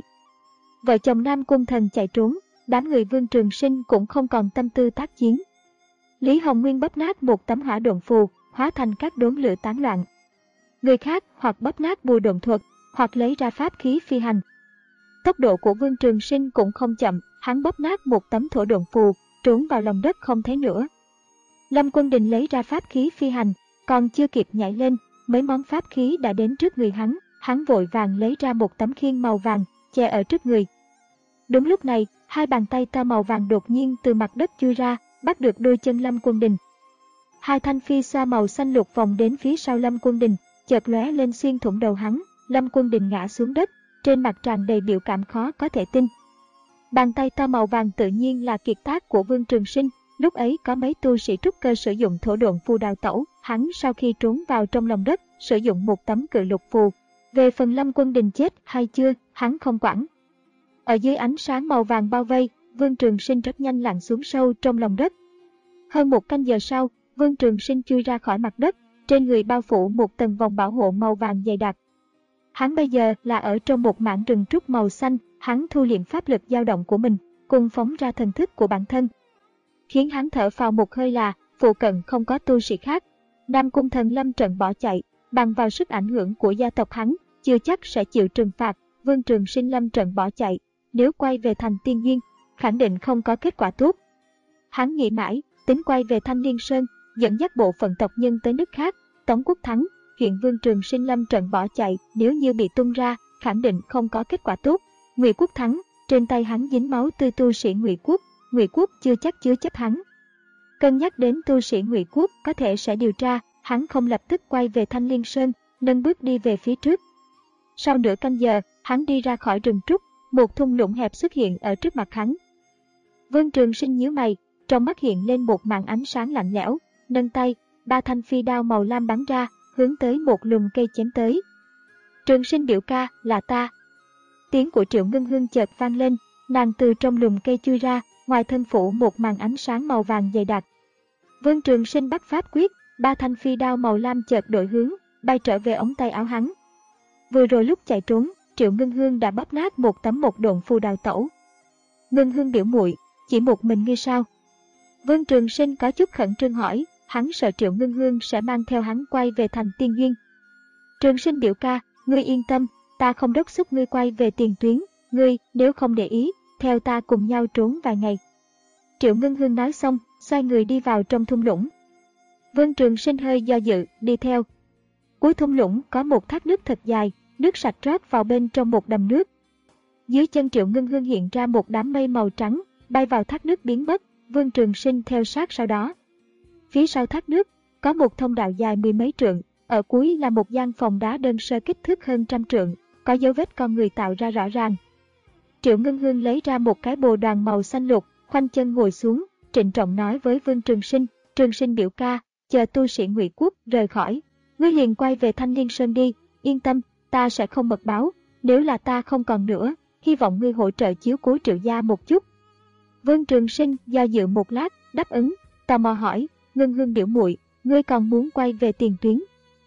Vợ chồng Nam Cung Thần chạy trốn, đám người Vương Trường Sinh cũng không còn tâm tư tác chiến. Lý Hồng Nguyên bóp nát một tấm hỏa độn phù, hóa thành các đốm lửa tán loạn. Người khác hoặc bóp nát bùa độn thuật, hoặc lấy ra pháp khí phi hành. Tốc độ của Vương Trường Sinh cũng không chậm, hắn bóp nát một tấm thổ độn phù, trốn vào lòng đất không thấy nữa. Lâm Quân Đình lấy ra pháp khí phi hành, còn chưa kịp nhảy lên, mấy món pháp khí đã đến trước người hắn, hắn vội vàng lấy ra một tấm khiên màu vàng, che ở trước người. Đúng lúc này, hai bàn tay to màu vàng đột nhiên từ mặt đất chui ra, bắt được đôi chân Lâm Quân Đình. Hai thanh phi xa màu xanh lục vòng đến phía sau Lâm Quân Đình, chợt lóe lên xuyên thủng đầu hắn, Lâm Quân Đình ngã xuống đất, trên mặt tràn đầy biểu cảm khó có thể tin. Bàn tay to màu vàng tự nhiên là kiệt tác của Vương Trường Sinh, lúc ấy có mấy tu sĩ trúc cơ sử dụng thổ độn phù đào tẩu, hắn sau khi trốn vào trong lòng đất, sử dụng một tấm cự lục phù. Về phần Lâm Quân Đình chết hay chưa, hắn không quản. Ở dưới ánh sáng màu vàng bao vây, Vương Trường Sinh rất nhanh lặn xuống sâu trong lòng đất. Hơn một canh giờ sau, Vương Trường Sinh chui ra khỏi mặt đất, trên người bao phủ một tầng vòng bảo hộ màu vàng dày đặc. Hắn bây giờ là ở trong một mảng rừng trúc màu xanh, hắn thu liệm pháp lực dao động của mình, cùng phóng ra thần thức của bản thân. Khiến hắn thở phào một hơi là, phụ cận không có tu sĩ khác. Nam Cung Thần lâm trận bỏ chạy, bằng vào sức ảnh hưởng của gia tộc hắn, chưa chắc sẽ chịu trừng phạt. Vương Trường Sinh lâm trận bỏ chạy, nếu quay về thành Tiên Duyên, khẳng định không có kết quả tốt. Hắn nghĩ mãi, tính quay về Thanh Liên Sơn, dẫn dắt bộ phận tộc nhân tới nước khác, Tống Quốc thắng, chuyện Vương Trường Sinh lâm trận bỏ chạy nếu như bị tung ra, khẳng định không có kết quả tốt. Ngụy Quốc thắng, trên tay hắn dính máu tươi tu sĩ Ngụy Quốc, Ngụy Quốc chưa chắc chứa chấp hắn. Cân nhắc đến tu sĩ Ngụy Quốc có thể sẽ điều tra, hắn không lập tức quay về Thanh Liên Sơn, nâng bước đi về phía trước. Sau nửa canh giờ, hắn đi ra khỏi rừng trúc, một thung lũng hẹp xuất hiện ở trước mặt hắn. Vương Trường Sinh nhíu mày, trong mắt hiện lên một màn ánh sáng lạnh lẽo, nâng tay, ba thanh phi đao màu lam bắn ra, hướng tới một lùm cây chém tới. Trường Sinh biểu ca, là ta. Tiếng của Triệu Ngân Hương chợt vang lên, nàng từ trong lùm cây chui ra, ngoài thân phủ một màn ánh sáng màu vàng dày đặc. Vương Trường Sinh bắt pháp quyết, ba thanh phi đao màu lam chợt đổi hướng, bay trở về ống tay áo hắn. Vừa rồi lúc chạy trốn, Triệu Ngân Hương đã bóp nát một tấm một độn phù đào tẩu. Ngân Hương biểu muội, chỉ một mình ngươi sao? Vương Trường Sinh có chút khẩn trương hỏi, hắn sợ Triệu Ngân Hương sẽ mang theo hắn quay về thành Tiên Duyên. Trường Sinh biểu ca, ngươi yên tâm, ta không đốc thúc ngươi quay về tiền tuyến, ngươi nếu không để ý, theo ta cùng nhau trốn vài ngày. Triệu Ngân Hương nói xong, xoay người đi vào trong thung lũng. Vương Trường Sinh hơi do dự, đi theo. Cuối thung lũng có một thác nước thật dài, nước sạch rót vào bên trong một đầm nước. Dưới chân Triệu Ngân Hương hiện ra một đám mây màu trắng, bay vào thác nước biến mất, Vương Trường Sinh theo sát sau đó. Phía sau thác nước, có một thông đạo dài mười mấy trượng, ở cuối là một gian phòng đá đơn sơ kích thước hơn trăm trượng, có dấu vết con người tạo ra rõ ràng. Triệu Ngân Hương lấy ra một cái bồ đoàn màu xanh lục, khoanh chân ngồi xuống, trịnh trọng nói với Vương Trường Sinh, Trường Sinh biểu ca, chờ tu sĩ Ngụy Quốc rời khỏi, ngươi liền quay về Thanh Liên Sơn đi, yên tâm, ta sẽ không mật báo, nếu là ta không còn nữa, hy vọng ngươi hỗ trợ chiếu cố Triệu gia một chút. Vương Trường Sinh do dự một lát, đáp ứng, tò mò hỏi, Ngân Hương biểu muội, ngươi còn muốn quay về tiền tuyến?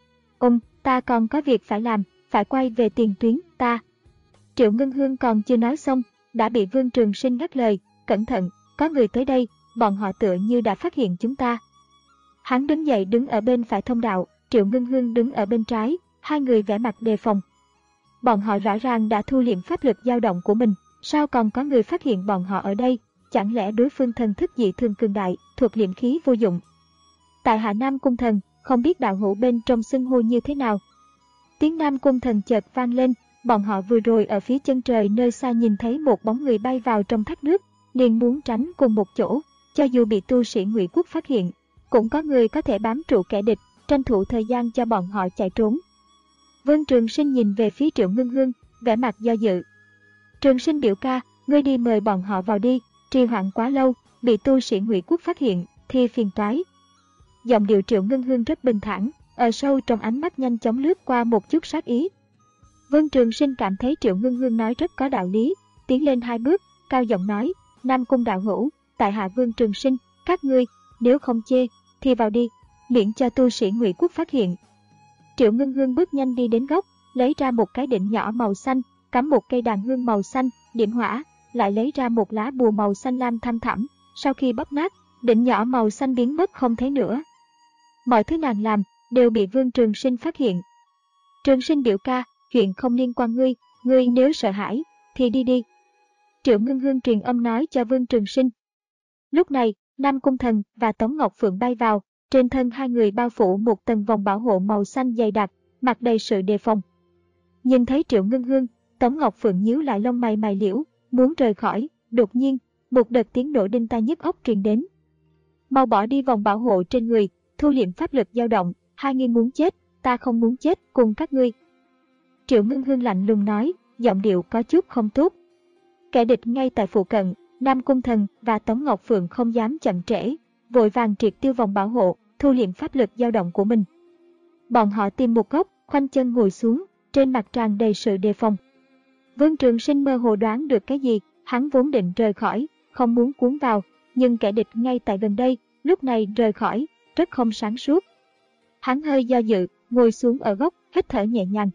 Ừm, ta còn có việc phải làm, phải quay về tiền tuyến, ta. Triệu Ngân Hương còn chưa nói xong, đã bị Vương Trường Sinh ngắt lời, cẩn thận, có người tới đây, bọn họ tựa như đã phát hiện chúng ta. Hắn đứng dậy đứng ở bên phải thông đạo, Triệu Ngân Hương đứng ở bên trái, hai người vẻ mặt đề phòng. Bọn họ rõ ràng đã thu liệm pháp lực dao động của mình, sao còn có người phát hiện bọn họ ở đây? Chẳng lẽ đối phương thần thức dị thường cường đại, thuộc liệm khí vô dụng? Tại Hạ Nam Cung Thần, không biết đạo hữu bên trong xưng hô như thế nào? Tiếng Nam Cung Thần chợt vang lên, bọn họ vừa rồi ở phía chân trời nơi xa nhìn thấy một bóng người bay vào trong thác nước, liền muốn tránh cùng một chỗ, cho dù bị tu sĩ Ngụy Quốc phát hiện, cũng có người có thể bám trụ kẻ địch, tranh thủ thời gian cho bọn họ chạy trốn. Vương Trường Sinh nhìn về phía Triệu Ngân Hương, vẻ mặt do dự. Trường Sinh biểu ca, ngươi đi mời bọn họ vào đi, trì hoãn quá lâu, bị tu sĩ Ngụy Quốc phát hiện, thì phiền toái. Giọng điệu Triệu Ngân Hương rất bình thản, ở sâu trong ánh mắt nhanh chóng lướt qua một chút sát ý. Vương Trường Sinh cảm thấy Triệu Ngân Hương nói rất có đạo lý, tiến lên hai bước, cao giọng nói, Nam Cung đạo hữu, tại hạ Vương Trường Sinh, các ngươi, nếu không chê, thì vào đi, miễn cho tu sĩ Ngụy Quốc phát hiện. Triệu Ngân Hương bước nhanh đi đến góc, lấy ra một cái đỉnh nhỏ màu xanh, cắm một cây đàn hương màu xanh, điểm hỏa, lại lấy ra một lá bùa màu xanh lam thăm thẳm, sau khi bóp nát, đỉnh nhỏ màu xanh biến mất không thấy nữa. Mọi thứ nàng làm đều bị Vương Trường Sinh phát hiện. Trường Sinh biểu ca, chuyện không liên quan ngươi, ngươi nếu sợ hãi, thì đi đi. Triệu Ngân Hương truyền âm nói cho Vương Trường Sinh. Lúc này, Nam Cung Thần và Tống Ngọc Phượng bay vào, trên thân hai người bao phủ một tầng vòng bảo hộ màu xanh dày đặc, mặt đầy sự đề phòng. Nhìn thấy Triệu Ngân Hương, Tống Ngọc Phượng nhíu lại lông mày mày liễu, muốn rời khỏi, đột nhiên, một đợt tiếng nổ đinh tai nhức óc truyền đến. Mau bỏ đi vòng bảo hộ trên người, thu liệm pháp lực dao động, hai ngươi muốn chết, ta không muốn chết cùng các ngươi. Triệu Ngân Hương lạnh lùng nói, giọng điệu có chút không tốt. Kẻ địch ngay tại phụ cận, Nam Cung Thần và Tống Ngọc Phượng không dám chậm trễ, vội vàng triệt tiêu vòng bảo hộ, thu liệm pháp lực dao động của mình. Bọn họ tìm một góc, khoanh chân ngồi xuống, trên mặt tràn đầy sự đề phòng. Vương Trường Sinh mơ hồ đoán được cái gì, hắn vốn định rời khỏi, không muốn cuốn vào, nhưng kẻ địch ngay tại gần đây, lúc này rời khỏi, rất không sáng suốt. Hắn hơi do dự, ngồi xuống ở góc, hít thở nhẹ nhàng.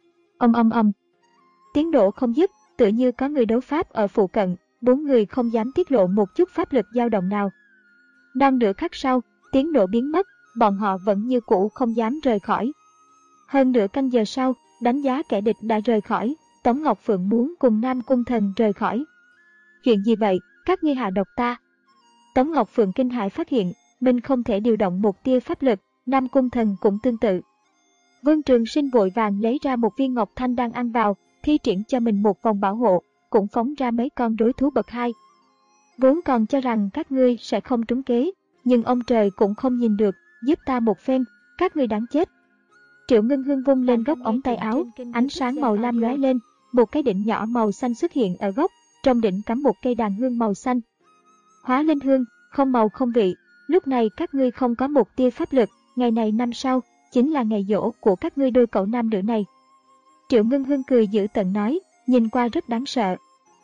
Ầm ầm ầm. Tiếng nổ không dứt, tựa như có người đấu pháp ở phụ cận, bốn người không dám tiết lộ một chút pháp lực dao động nào. Non nửa khắc sau, tiếng nổ biến mất, bọn họ vẫn như cũ không dám rời khỏi. Hơn nửa canh giờ sau, đánh giá kẻ địch đã rời khỏi, Tống Ngọc Phượng muốn cùng Nam Cung Thần rời khỏi. Chuyện gì vậy, các ngươi hạ độc ta? Tống Ngọc Phượng kinh hãi phát hiện, mình không thể điều động một tia pháp lực, Nam Cung Thần cũng tương tự. Vương Trường Sinh vội vàng lấy ra một viên ngọc thanh đang ăn vào, thi triển cho mình một vòng bảo hộ, cũng phóng ra mấy con rối thú bậc hai. Vốn còn cho rằng các ngươi sẽ không trúng kế, nhưng ông trời cũng không nhìn được, giúp ta một phen, các ngươi đáng chết. Triệu Ngân Hương vung lên góc ống tay áo, ánh sáng màu lam lóe lên, một cái đỉnh nhỏ màu xanh xuất hiện ở góc, trong đỉnh cắm một cây đàn hương màu xanh. Hóa linh hương, không màu không vị, lúc này các ngươi không có một tia pháp lực, ngày này năm sau, chính là ngày giỗ của các ngươi đôi cậu nam nữ này. Triệu Ngân Hương cười dữ tợn nói, nhìn qua rất đáng sợ.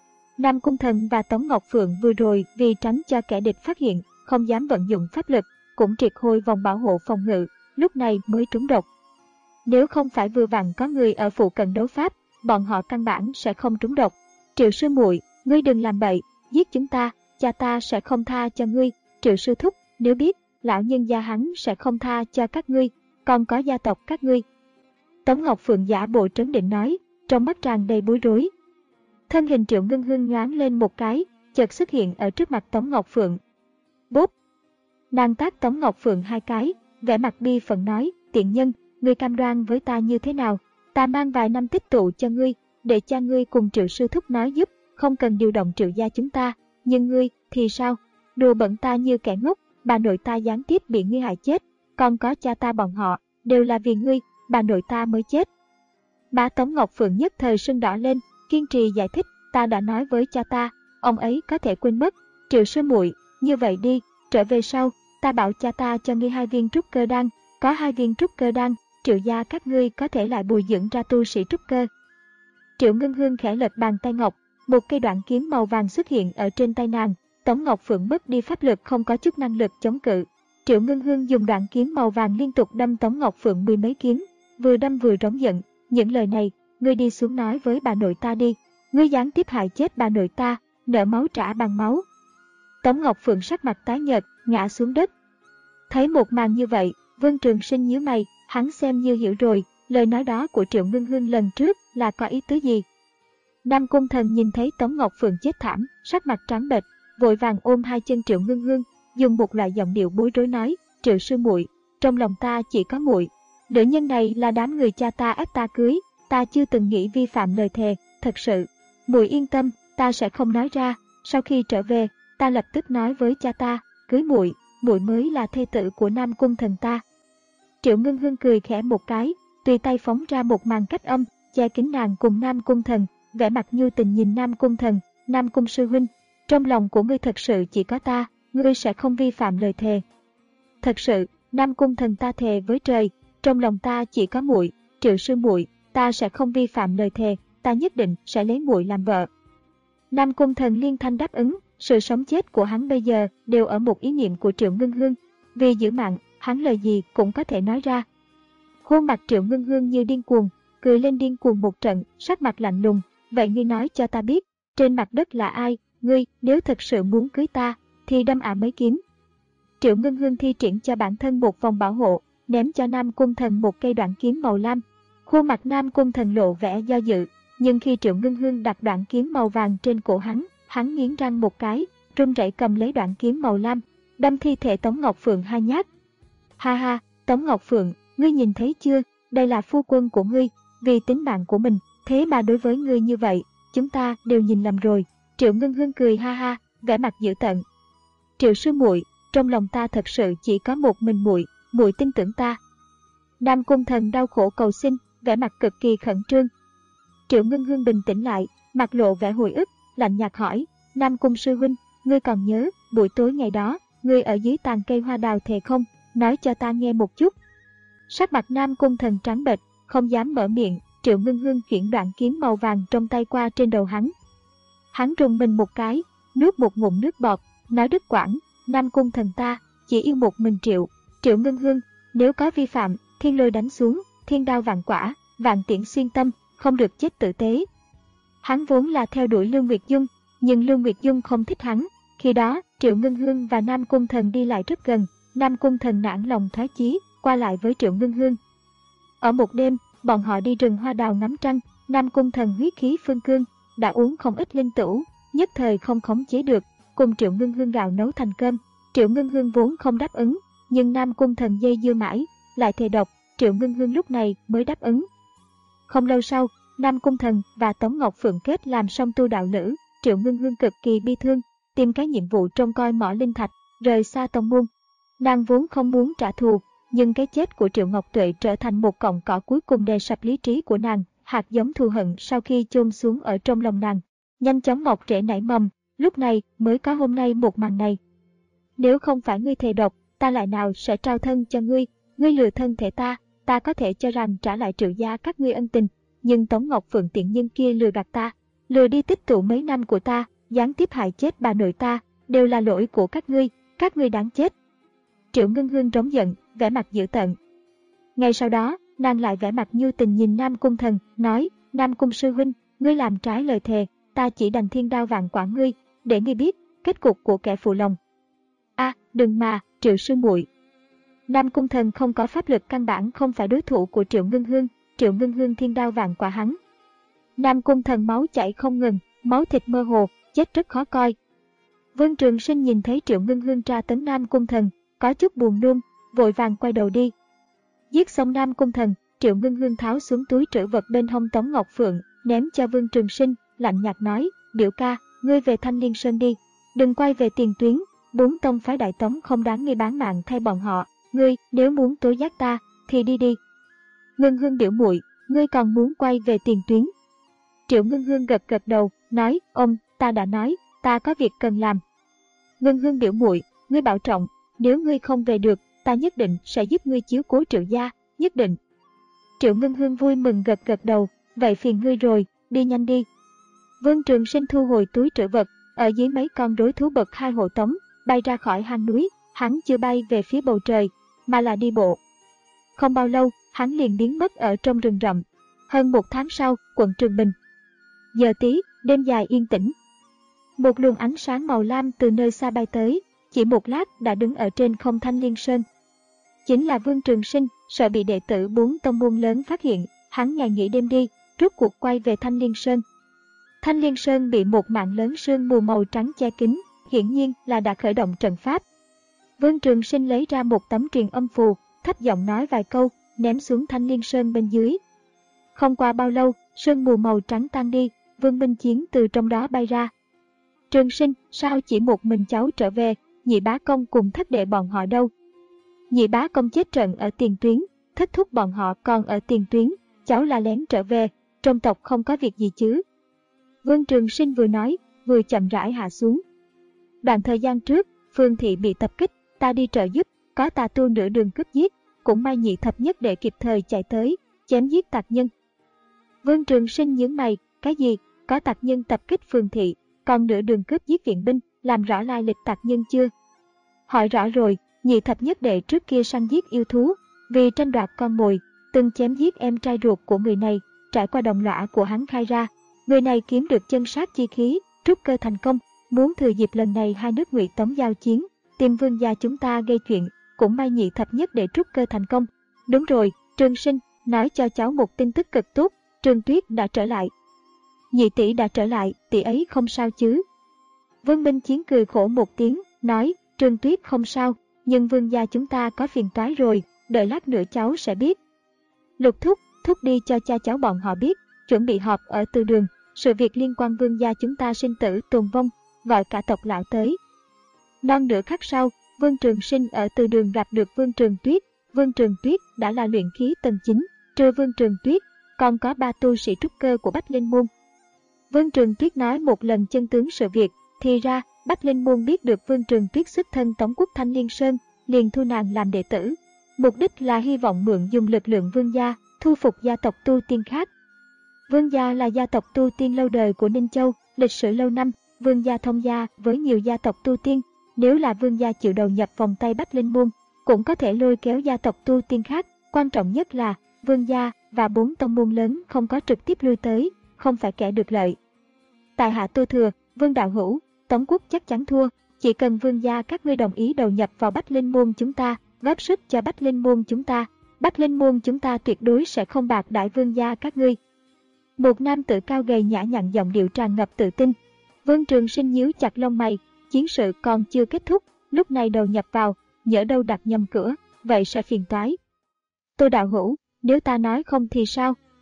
Nam Cung Thần và Tống Ngọc Phượng vừa rồi vì tránh cho kẻ địch phát hiện, không dám vận dụng pháp lực, cũng triệt hồi vòng bảo hộ phòng ngự, lúc này mới trúng độc. Nếu không phải vừa vặn có người ở phụ cận đấu pháp, bọn họ căn bản sẽ không trúng độc. Triệu sư muội, ngươi đừng làm bậy, giết chúng ta, cha ta sẽ không tha cho ngươi. Triệu sư thúc, nếu biết, lão nhân gia hắn sẽ không tha cho các ngươi, còn có gia tộc các ngươi. Tống Ngọc Phượng giả bộ trấn định nói, trong mắt tràn đầy bối rối. Thân hình Triệu Ngân Hương nhoáng lên một cái, chợt xuất hiện ở trước mặt Tống Ngọc Phượng. Bốp! Nàng tát Tống Ngọc Phượng hai cái, vẻ mặt bi phẫn nói, tiện nhân, ngươi cam đoan với ta như thế nào? Ta mang vài năm tích tụ cho ngươi, để cha ngươi cùng Triệu sư thúc nói giúp, không cần điều động Triệu gia chúng ta, nhưng ngươi thì sao? Đùa bẩn ta như kẻ ngốc, bà nội ta gián tiếp bị ngươi hại chết, còn có cha ta bọn họ, đều là vì ngươi, bà nội ta mới chết. Má Tống Ngọc Phượng nhất thời sưng đỏ lên, kiên trì giải thích, ta đã nói với cha ta, ông ấy có thể quên mất. Triệu sư muội, như vậy đi, trở về sau, ta bảo cha ta cho ngươi hai viên trúc cơ đan, có hai viên trúc cơ đan, Triệu gia các ngươi có thể lại bồi dưỡng ra tu sĩ trúc cơ. Triệu Ngân Hương khẽ lật bàn tay ngọc, một cây đoạn kiếm màu vàng xuất hiện ở trên tay nàng. Tống Ngọc Phượng mất đi pháp lực, không có chút năng lực chống cự. Triệu Ngân Hương dùng đoạn kiếm màu vàng liên tục đâm Tống Ngọc Phượng mười mấy kiếm, vừa đâm vừa rống giận, những lời này, ngươi đi xuống nói với bà nội ta đi, ngươi gián tiếp hại chết bà nội ta, nợ máu trả bằng máu. Tống Ngọc Phượng sắc mặt tái nhợt, ngã xuống đất. Thấy một màn như vậy, Vân Trường Sinh nhíu mày, hắn xem như hiểu rồi, lời nói đó của Triệu Ngân Hương lần trước là có ý tứ gì. Nam Cung Thần nhìn thấy Tống Ngọc Phượng chết thảm, sắc mặt trắng bệch, vội vàng ôm hai chân Triệu Ngân Hương, dùng một loại giọng điệu bối rối nói, Triệu sư muội, trong lòng ta chỉ có muội, nữ nhân này là đám người cha ta ép ta cưới, ta chưa từng nghĩ vi phạm lời thề, thật sự. Muội yên tâm, ta sẽ không nói ra, sau khi trở về, ta lập tức nói với cha ta, cưới muội, muội mới là thê tử của Nam Cung Thần ta. Triệu Ngân Hương cười khẽ một cái, tùy tay phóng ra một màn cách âm, che kín nàng cùng Nam Cung Thần, vẻ mặt nhu tình nhìn Nam Cung Thần, Nam Cung sư huynh, trong lòng của ngươi thật sự chỉ có ta, ngươi sẽ không vi phạm lời thề. Thật sự, Nam Cung Thần ta thề với trời, trong lòng ta chỉ có muội, Triệu sư muội, ta sẽ không vi phạm lời thề, ta nhất định sẽ lấy muội làm vợ. Nam Cung Thần liên thanh đáp ứng, sự sống chết của hắn bây giờ đều ở một ý niệm của Triệu Ngân Hương, vì giữ mạng, hắn lời gì cũng có thể nói ra. Khuôn mặt Triệu Ngân Hương như điên cuồng, cười lên điên cuồng một trận, sắc mặt lạnh lùng, vậy ngươi nói cho ta biết, trên mặt đất là ai, ngươi nếu thật sự muốn cưới ta, thì đâm ả mấy kiếm. Triệu Ngân Hương thi triển cho bản thân một vòng bảo hộ, ném cho Nam Cung Thần một cây đoạn kiếm màu lam. Khuôn mặt Nam Cung Thần lộ vẻ do dự, nhưng khi Triệu Ngân Hương đặt đoạn kiếm màu vàng trên cổ hắn, hắn nghiến răng một cái, run rẩy cầm lấy đoạn kiếm màu lam, đâm thi thể Tống Ngọc Phượng hai nhát. Ha ha, Tống Ngọc Phượng, ngươi nhìn thấy chưa, đây là phu quân của ngươi, vì tính mạng của mình, thế mà đối với ngươi như vậy, chúng ta đều nhìn lầm rồi. Triệu Ngân Hương cười ha ha, vẻ mặt dữ tợn. Triệu sư muội, trong lòng ta thật sự chỉ có một mình muội, muội tin tưởng ta. Nam Cung Thần đau khổ cầu xin, vẻ mặt cực kỳ khẩn trương. Triệu Ngân Hương bình tĩnh lại, mặt lộ vẻ hồi ức, lạnh nhạt hỏi, Nam Cung sư huynh, ngươi còn nhớ buổi tối ngày đó, ngươi ở dưới tàn cây hoa đào thề không, nói cho ta nghe một chút. Sắc mặt Nam Cung Thần trắng bệch, không dám mở miệng. Triệu Ngân Hương chuyển đoạn kiếm màu vàng trong tay qua trên đầu hắn. Hắn rùng mình một cái, nuốt một ngụm nước bọt, nói đứt quãng, Nam Cung Thần ta chỉ yêu một mình Triệu. Triệu Ngân Hương, nếu có vi phạm, thiên lôi đánh xuống, thiên đao vạn quả, vạn tiễn xuyên tâm, không được chết tử tế. Hắn vốn là theo đuổi Lưu Nguyệt Dung, nhưng Lưu Nguyệt Dung không thích hắn. Khi đó, Triệu Ngân Hương và Nam Cung Thần đi lại rất gần, Nam Cung Thần nản lòng thoái chí, qua lại với Triệu Ngân Hương. Ở một đêm, bọn họ đi rừng hoa đào ngắm trăng, Nam Cung Thần huyết khí phương cương, đã uống không ít linh tửu, nhất thời không khống chế được, cùng Triệu Ngân Hương gạo nấu thành cơm. Triệu Ngân Hương vốn không đáp ứng, nhưng Nam Cung Thần dây dưa mãi, lại thề độc, Triệu Ngân Hương lúc này mới đáp ứng. Không lâu sau, Nam Cung Thần và Tống Ngọc Phượng kết làm song tu đạo lữ, Triệu Ngưng Hương cực kỳ bi thương, tìm cái nhiệm vụ trông coi mỏ linh thạch, rời xa tông môn. Nàng vốn không muốn trả thù, nhưng cái chết của Triệu Ngọc Tuệ trở thành một cọng cỏ cuối cùng đè sập lý trí của nàng, hạt giống thù hận sau khi chôn xuống ở trong lòng nàng, nhanh chóng mọc rễ nảy mầm, lúc này mới có hôm nay một màn này. Nếu không phải ngươi thề độc, ta lại nào sẽ trao thân cho ngươi, ngươi lừa thân thể ta, ta có thể cho rằng trả lại Triệu gia các ngươi ân tình, nhưng Tống Ngọc Phượng tiện nhân kia lừa gạt ta, lừa đi tích tụ mấy năm của ta, gián tiếp hại chết bà nội ta, đều là lỗi của các ngươi, các ngươi đáng chết. Triệu Ngưng Hương trống giận, vẻ mặt dữ tợn. Ngay sau đó, nàng lại vẻ mặt nhu tình nhìn Nam Cung Thần, nói, Nam Cung sư huynh, ngươi làm trái lời thề, ta chỉ đành thiên đao vạn quả ngươi, để ngươi biết kết cục của kẻ phụ lòng. A, à, đừng mà, Triệu sư muội. Nam Cung Thần không có pháp lực, căn bản không phải đối thủ của Triệu Ngưng Hương, Triệu Ngưng Hương thiên đao vạn quả hắn. Nam Cung Thần máu chảy không ngừng, máu thịt mơ hồ, chết rất khó coi. Vương Trường Sinh nhìn thấy Triệu Ngưng Hương tra tấn Nam Cung Thần, có chút buồn nôn, vội vàng quay đầu đi. Giết xong Nam Cung Thần, Triệu Ngưng Hương tháo xuống túi trữ vật bên hông Tống Ngọc Phượng, ném cho Vương Trường Sinh, lạnh nhạt nói, biểu ca, ngươi về Thanh Liên Sơn đi, đừng quay về tiền tuyến, bốn tông phái Đại Tống không đáng ngươi bán mạng thay bọn họ, ngươi nếu muốn tố giác ta, thì đi đi. Ngưng Hương biểu muội, ngươi còn muốn quay về tiền tuyến? Triệu Ngưng Hương gật gật đầu, nói, ông, ta đã nói, ta có việc cần làm. Ngưng Hương biểu muội, ngươi bảo trọng, nếu ngươi không về được, ta nhất định sẽ giúp ngươi chiếu cố Triệu gia, nhất định. Triệu Ngưng Hương vui mừng gật gật đầu, vậy phiền ngươi rồi, đi nhanh đi. Vương Trường Sinh thu hồi túi trữ vật, ở dưới mấy con đối thú bậc hai hộ tống, bay ra khỏi hang núi, hắn chưa bay về phía bầu trời, mà là đi bộ. Không bao lâu, hắn liền biến mất ở trong rừng rậm. Hơn một tháng sau, quận Trường Bình. Giờ tí, đêm dài yên tĩnh. Một luồng ánh sáng màu lam từ nơi xa bay tới, chỉ một lát đã đứng ở trên không Thanh Liên Sơn. Chính là Vương Trường Sinh, sợ bị đệ tử bốn tông môn lớn phát hiện, hắn ngày nghỉ đêm đi, rút cuộc quay về Thanh Liên Sơn. Thanh Liên Sơn bị một mảng lớn sương mù màu trắng che kín, hiển nhiên là đã khởi động trận pháp. Vương Trường Sinh lấy ra một tấm truyền âm phù, thấp giọng nói vài câu, ném xuống Thanh Liên Sơn bên dưới. Không qua bao lâu, sương mù màu trắng tan đi, Vương Minh Chiến từ trong đó bay ra. Trường Sinh, sao chỉ một mình cháu trở về, nhị bá công cùng thất đệ bọn họ đâu? Nhị bá công chết trận ở tiền tuyến, thất thúc bọn họ còn ở tiền tuyến, cháu là lén trở về, trong tộc không có việc gì chứ? Vương Trường Sinh vừa nói, vừa chậm rãi hạ xuống. Đoạn thời gian trước, Phương Thị bị tập kích, ta đi trợ giúp, có tà tu nửa đường cướp giết, cũng may nhị thập nhất đệ kịp thời chạy tới, chém giết tặc nhân. Vương Trường Sinh nhướng mày, cái gì, có tặc nhân tập kích Phương Thị, còn nửa đường cướp giết viện binh, làm rõ lai lịch tặc nhân chưa? Hỏi rõ rồi, nhị thập nhất đệ trước kia săn giết yêu thú, vì tranh đoạt con mồi, từng chém giết em trai ruột của người này, trải qua đồng lõa của hắn khai ra. Người này kiếm được chân sát chi khí, trúc cơ thành công, muốn thừa dịp lần này hai nước Ngụy Tống giao chiến, tìm Vương gia chúng ta gây chuyện, cũng may nhị thập nhất để trúc cơ thành công. Đúng rồi, Trường Sinh, nói cho cháu một tin tức cực tốt, Trường Tuyết đã trở lại. Nhị tỷ đã trở lại, tỷ ấy không sao chứ? Vương Minh Chiến cười khổ một tiếng, nói, Trường Tuyết không sao, nhưng Vương gia chúng ta có phiền toái rồi, đợi lát nữa cháu sẽ biết. Lục thúc, thúc đi cho cha cháu bọn họ biết, chuẩn bị họp ở từ đường, sự việc liên quan Vương gia chúng ta sinh tử tồn vong, gọi cả tộc lão tới. Non nửa khắc sau, Vương Trường Sinh ở từ đường gặp được Vương Trường Tuyết. Vương Trường Tuyết đã là luyện khí tầng chín, trừ Vương Trường Tuyết, còn có ba tu sĩ trúc cơ của Bách Linh Môn. Vương Trường Tuyết nói một lần chân tướng sự việc, thì ra Bách Linh Môn biết được Vương Trường Tuyết xuất thân Tống quốc Thanh Liên Sơn, liền thu nàng làm đệ tử. Mục đích là hy vọng mượn dùng lực lượng Vương gia, thu phục gia tộc tu tiên khác. Vương gia là gia tộc tu tiên lâu đời của Ninh Châu, lịch sử lâu năm, Vương gia thông gia với nhiều gia tộc tu tiên. Nếu là Vương gia chịu đầu nhập vòng tay Bách Linh Môn, cũng có thể lôi kéo gia tộc tu tiên khác. Quan trọng nhất là Vương gia và bốn tông môn lớn không có trực tiếp lui tới, không phải kẻ được lợi. Tại hạ Tô Thừa, Vương đạo hữu, Tống quốc chắc chắn thua, chỉ cần Vương gia các ngươi đồng ý đầu nhập vào Bách Linh Môn chúng ta, góp sức cho Bách Linh Môn chúng ta, Bách Linh Môn chúng ta tuyệt đối sẽ không bạc đãi Vương gia các ngươi. Một nam tử cao gầy nhã nhặn, giọng điệu tràn ngập tự tin. Vương Trường Sinh nhíu chặt lông mày, chiến sự còn chưa kết thúc, lúc này đầu nhập vào, nhỡ đâu đặt nhầm cửa, vậy sẽ phiền toái. Tô đạo hữu, nếu ta nói không thì sao?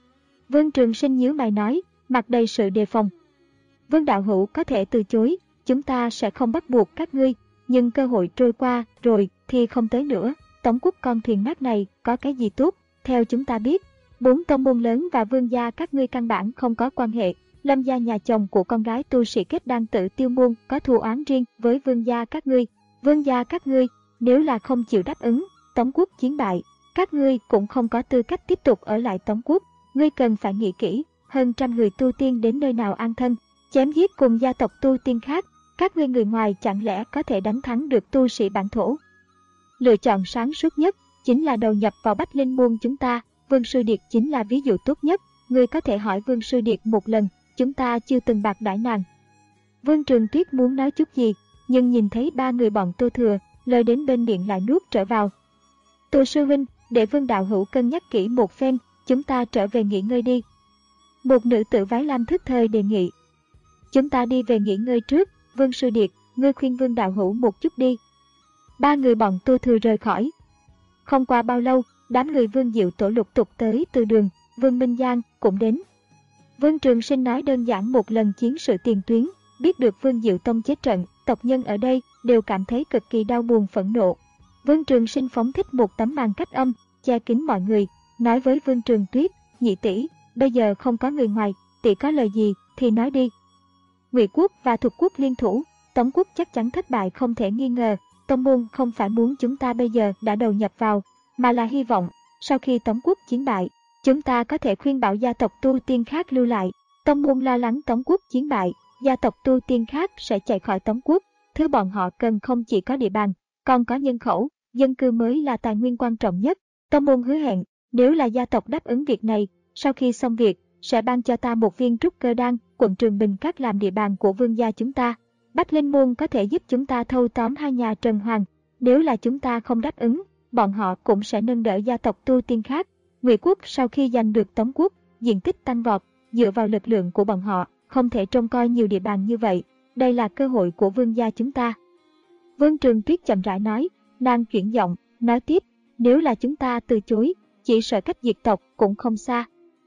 Vương Trường Sinh nhíu mày nói, mặt đầy sự đề phòng. Vương đạo hữu có thể từ chối, chúng ta sẽ không bắt buộc các ngươi, nhưng cơ hội trôi qua rồi thì không tới nữa. Tống Quốc con thuyền nát này có cái gì tốt? Theo chúng ta biết, bốn tông môn lớn và vương gia các ngươi căn bản không có quan hệ. Lâm gia nhà chồng của con gái tu sĩ kết đan tự tiêu môn có thù oán riêng với vương gia các ngươi. Vương gia các ngươi, nếu là không chịu đáp ứng, Tống Quốc chiến bại, các ngươi cũng không có tư cách tiếp tục ở lại Tống Quốc. Ngươi cần phải nghĩ kỹ, hơn trăm người tu tiên đến nơi nào an thân, chém giết cùng gia tộc tu tiên khác, các ngươi người ngoài chẳng lẽ có thể đánh thắng được tu sĩ bản thổ? Lựa chọn sáng suốt nhất chính là đầu nhập vào Bách Linh môn chúng ta. Vương Sư Điệt chính là ví dụ tốt nhất. Ngươi có thể hỏi Vương Sư Điệt một lần, chúng ta chưa từng bạc đãi nàng. Vương Trường Tuyết muốn nói chút gì, nhưng nhìn thấy ba người bọn Tô Thừa, lời đến bên miệng lại nuốt trở vào. Tô sư huynh, để Vương đạo hữu cân nhắc kỹ một phen, chúng ta trở về nghỉ ngơi đi. Một nữ tử váy lam thức thời đề nghị. Chúng ta đi về nghỉ ngơi trước. Vương Sư Điệt, ngươi khuyên Vương đạo hữu một chút đi. Ba người bọn Tô Thừa rời khỏi. Không qua bao lâu, đám người Vương Diệu Tổ lục tục tới từ đường, Vương Minh Giang cũng đến. Vương Trường Sinh nói đơn giản một lần chiến sự tiền tuyến, biết được Vương Diệu Tông chết trận, tộc nhân ở đây đều cảm thấy cực kỳ đau buồn phẫn nộ. Vương Trường Sinh phóng thích một tấm màn cách âm, che kín mọi người, nói với Vương Trường Tuyết, nhị tỷ, bây giờ không có người ngoài, tỷ có lời gì thì nói đi. Ngụy quốc và Thục quốc liên thủ, Tống quốc chắc chắn thất bại không thể nghi ngờ. Tông môn không phải muốn chúng ta bây giờ đã đầu nhập vào, mà là hy vọng sau khi Tống quốc chiến bại, chúng ta có thể khuyên bảo gia tộc tu tiên khác lưu lại. Tông môn lo lắng Tống quốc chiến bại, gia tộc tu tiên khác sẽ chạy khỏi Tống quốc. Thứ bọn họ cần không chỉ có địa bàn, còn có nhân khẩu, dân cư mới là tài nguyên quan trọng nhất. Tông môn hứa hẹn, nếu là gia tộc đáp ứng việc này, sau khi xong việc, sẽ ban cho ta một viên trúc cơ đan. Quận Trường Bình Các làm địa bàn của vương gia chúng ta. Bách Linh môn có thể giúp chúng ta thâu tóm hai nhà Trần Hoàng. Nếu là chúng ta không đáp ứng, bọn họ cũng sẽ nâng đỡ gia tộc tu tiên khác. Ngụy quốc sau khi giành được Tống quốc, diện tích tăng vọt, dựa vào lực lượng của bọn họ, không thể trông coi nhiều địa bàn như vậy. Đây là cơ hội của vương gia chúng ta. Vương Trường Tuyết chậm rãi nói, nàng chuyển giọng, nói tiếp, nếu là chúng ta từ chối, chỉ sợ cách diệt tộc cũng không xa.